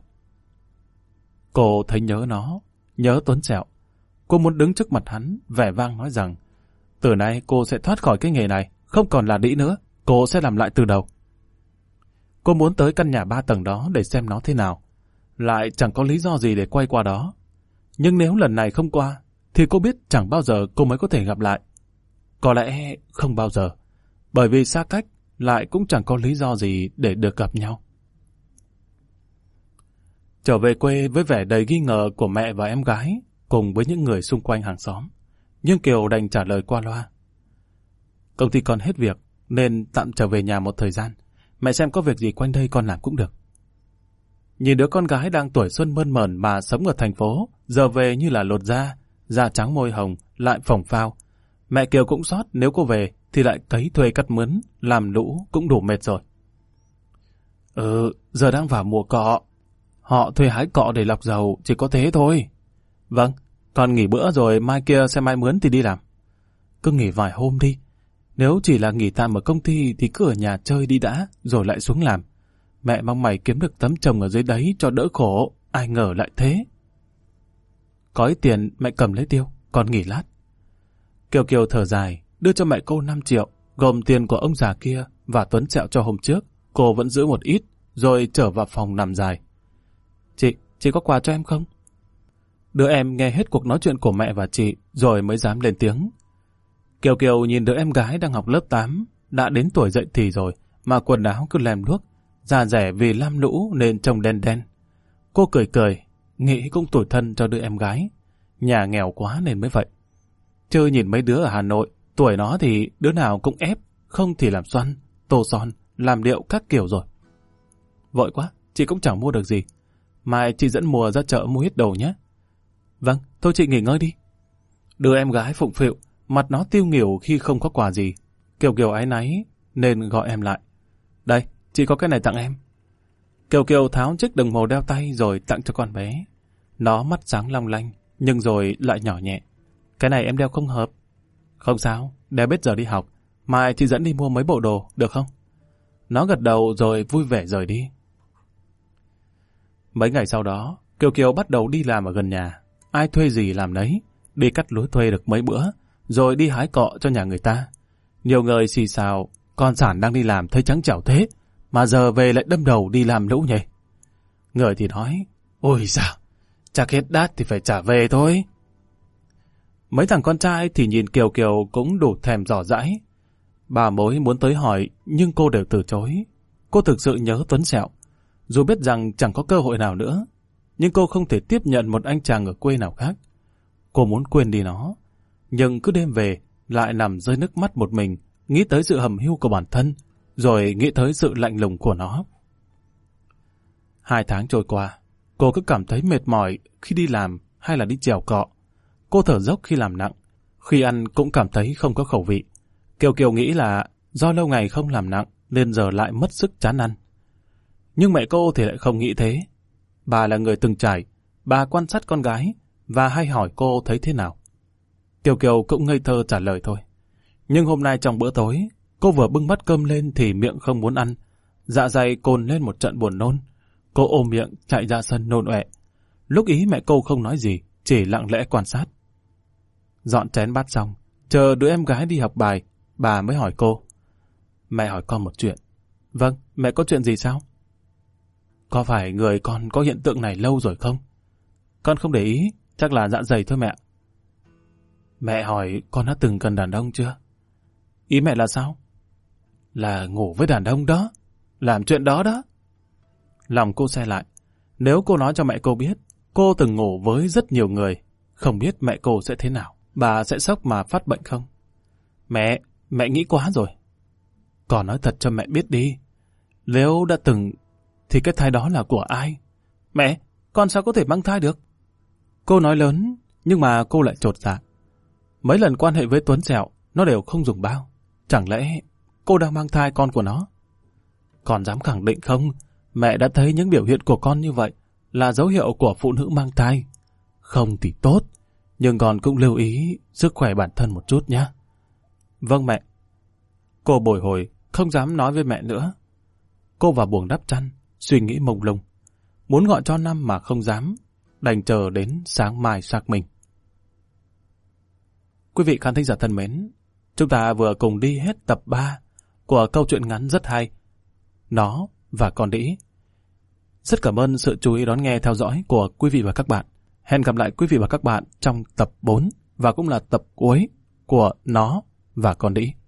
Cô thấy nhớ nó, nhớ Tuấn Sẹo. Cô muốn đứng trước mặt hắn, vẻ vang nói rằng, từ nay cô sẽ thoát khỏi cái nghề này, không còn là đĩ nữa, cô sẽ làm lại từ đầu. Cô muốn tới căn nhà 3 tầng đó để xem nó thế nào. Lại chẳng có lý do gì để quay qua đó. Nhưng nếu lần này không qua, thì cô biết chẳng bao giờ cô mới có thể gặp lại. Có lẽ không bao giờ, bởi vì xa cách lại cũng chẳng có lý do gì để được gặp nhau. Trở về quê với vẻ đầy nghi ngờ của mẹ và em gái, cùng với những người xung quanh hàng xóm. Nhưng Kiều đành trả lời qua loa. Công ty con hết việc, nên tạm trở về nhà một thời gian. Mẹ xem có việc gì quanh đây con làm cũng được. Nhìn đứa con gái đang tuổi xuân mơn mởn mà sống ở thành phố, giờ về như là lột da trắng môi hồng, lại phồng phao. Mẹ Kiều cũng xót nếu cô về thì lại cấy thuê cắt mướn, làm lũ cũng đủ mệt rồi. Giờ đang vào mùa cọ. Họ thuê hái cọ để lọc dầu, chỉ có thế thôi. Vâng, con nghỉ bữa rồi mai kia xem ai mướn thì đi làm. Cứ nghỉ vài hôm đi. Nếu chỉ là nghỉ tạm ở công ty thì cứ ở nhà chơi đi đã, rồi lại xuống làm. Mẹ mong mày kiếm được tấm chồng ở dưới đấy cho đỡ khổ, ai ngờ lại thế. Có ít tiền mẹ cầm lấy tiêu, con nghỉ lát. Kiều thở dài, đưa cho mẹ cô 5 triệu, gồm tiền của ông già kia và Tuấn Sẹo cho hôm trước. Cô vẫn giữ một ít, rồi trở vào phòng nằm dài. Chị có quà cho em không? Đứa em nghe hết cuộc nói chuyện của mẹ và chị, rồi mới dám lên tiếng. Kiều nhìn đứa em gái đang học lớp 8, đã đến tuổi dậy thì rồi, mà quần áo cứ lem luốc, da rẻ vì lam lũ nên trông đen đen. Cô cười, nghĩ cũng tủi thân cho đứa em gái. Nhà nghèo quá nên mới vậy. Chứ nhìn mấy đứa ở Hà Nội, tuổi nó thì đứa nào cũng ép, không thì làm xoăn, tô son, làm điệu các kiểu rồi. Vội quá, chị cũng chẳng mua được gì. Mai chị dẫn Mùa ra chợ mua hết đồ nhé. Vâng, thôi chị nghỉ ngơi đi. Đưa em gái phụng phịu, mặt nó tiêu nghỉu khi không có quà gì. Kiều Kiều áy náy nên gọi em lại. Đây, chị có cái này tặng em. Kiều Kiều tháo chiếc đồng hồ đeo tay rồi tặng cho con bé. Nó mắt sáng long lanh, nhưng rồi lại nhỏ nhẹ. Cái này em đeo không hợp. Không sao, đeo biết giờ đi học. Mai chị dẫn đi mua mấy bộ đồ, được không? Nó gật đầu rồi vui vẻ rời đi. Mấy ngày sau đó, Kiều Kiều bắt đầu đi làm ở gần nhà. Ai thuê gì làm nấy. Đi cắt lúa thuê được mấy bữa, rồi đi hái cọ cho nhà người ta. Nhiều người xì xào, con Sản đang đi làm thấy trắng trẻo thế, mà giờ về lại đâm đầu đi làm lũ nhỉ. Người thì nói, ôi sao, chắc hết đát thì phải trả về thôi. Mấy thằng con trai thì nhìn Kiều Kiều cũng đủ thèm dò dãi. Bà mối muốn tới hỏi, nhưng cô đều từ chối. Cô thực sự nhớ Tuấn Sẹo. Dù biết rằng chẳng có cơ hội nào nữa, nhưng cô không thể tiếp nhận một anh chàng ở quê nào khác. Cô muốn quên đi nó, nhưng cứ đêm về lại nằm rơi nước mắt một mình, nghĩ tới sự hầm hiu của bản thân, rồi nghĩ tới sự lạnh lùng của nó. 2 tháng trôi qua, cô cứ cảm thấy mệt mỏi khi đi làm hay là đi trèo cọ. Cô thở dốc khi làm nặng, khi ăn cũng cảm thấy không có khẩu vị. Kiều Kiều nghĩ là do lâu ngày không làm nặng nên giờ lại mất sức chán ăn. Nhưng mẹ cô thì lại không nghĩ thế. Bà là người từng trải, bà quan sát con gái và hay hỏi cô thấy thế nào. Kiều Kiều cũng ngây thơ trả lời thôi. Nhưng hôm nay trong bữa tối, cô vừa bưng bát cơm lên thì miệng không muốn ăn. Dạ dày cồn lên một trận buồn nôn. Cô ôm miệng chạy ra sân nôn ọe. Lúc ý mẹ cô không nói gì, chỉ lặng lẽ quan sát. Dọn chén bát xong, chờ đứa em gái đi học bài, bà mới hỏi cô. Mẹ hỏi con một chuyện. Vâng, mẹ có chuyện gì sao? Có phải người con có hiện tượng này lâu rồi không? Con không để ý, chắc là dạ dày thôi mẹ. Mẹ hỏi con đã từng cần đàn ông chưa? Ý mẹ là sao? Là ngủ với đàn ông đó, làm chuyện đó đó. Lòng cô xe lại. Nếu cô nói cho mẹ cô biết, cô từng ngủ với rất nhiều người, không biết mẹ cô sẽ thế nào. Bà sẽ sốc mà phát bệnh không? Mẹ nghĩ quá rồi. Con nói thật cho mẹ biết đi. Nếu đã từng, thì cái thai đó là của ai? Mẹ, con sao có thể mang thai được? Cô nói lớn, nhưng mà cô lại chột dạ. Mấy lần quan hệ với Tuấn Sẹo, nó đều không dùng bao. Chẳng lẽ cô đang mang thai con của nó? Con dám khẳng định không? Mẹ đã thấy những biểu hiện của con như vậy là dấu hiệu của phụ nữ mang thai. Không thì tốt, nhưng con cũng lưu ý sức khỏe bản thân một chút nhé. Vâng mẹ. Cô bồi hồi, không dám nói với mẹ nữa. Cô vào buồng đắp chăn, suy nghĩ mông lung. Muốn gọi cho Năm mà không dám, đành chờ đến sáng mai xác minh. Quý vị khán thính giả thân mến, chúng ta vừa cùng đi hết tập 3 của câu chuyện ngắn rất hay, Nó và Con Đĩ. Rất cảm ơn sự chú ý đón nghe theo dõi của quý vị và các bạn. Hẹn gặp lại quý vị và các bạn trong tập 4 và cũng là tập cuối của Nó và Con Đĩ.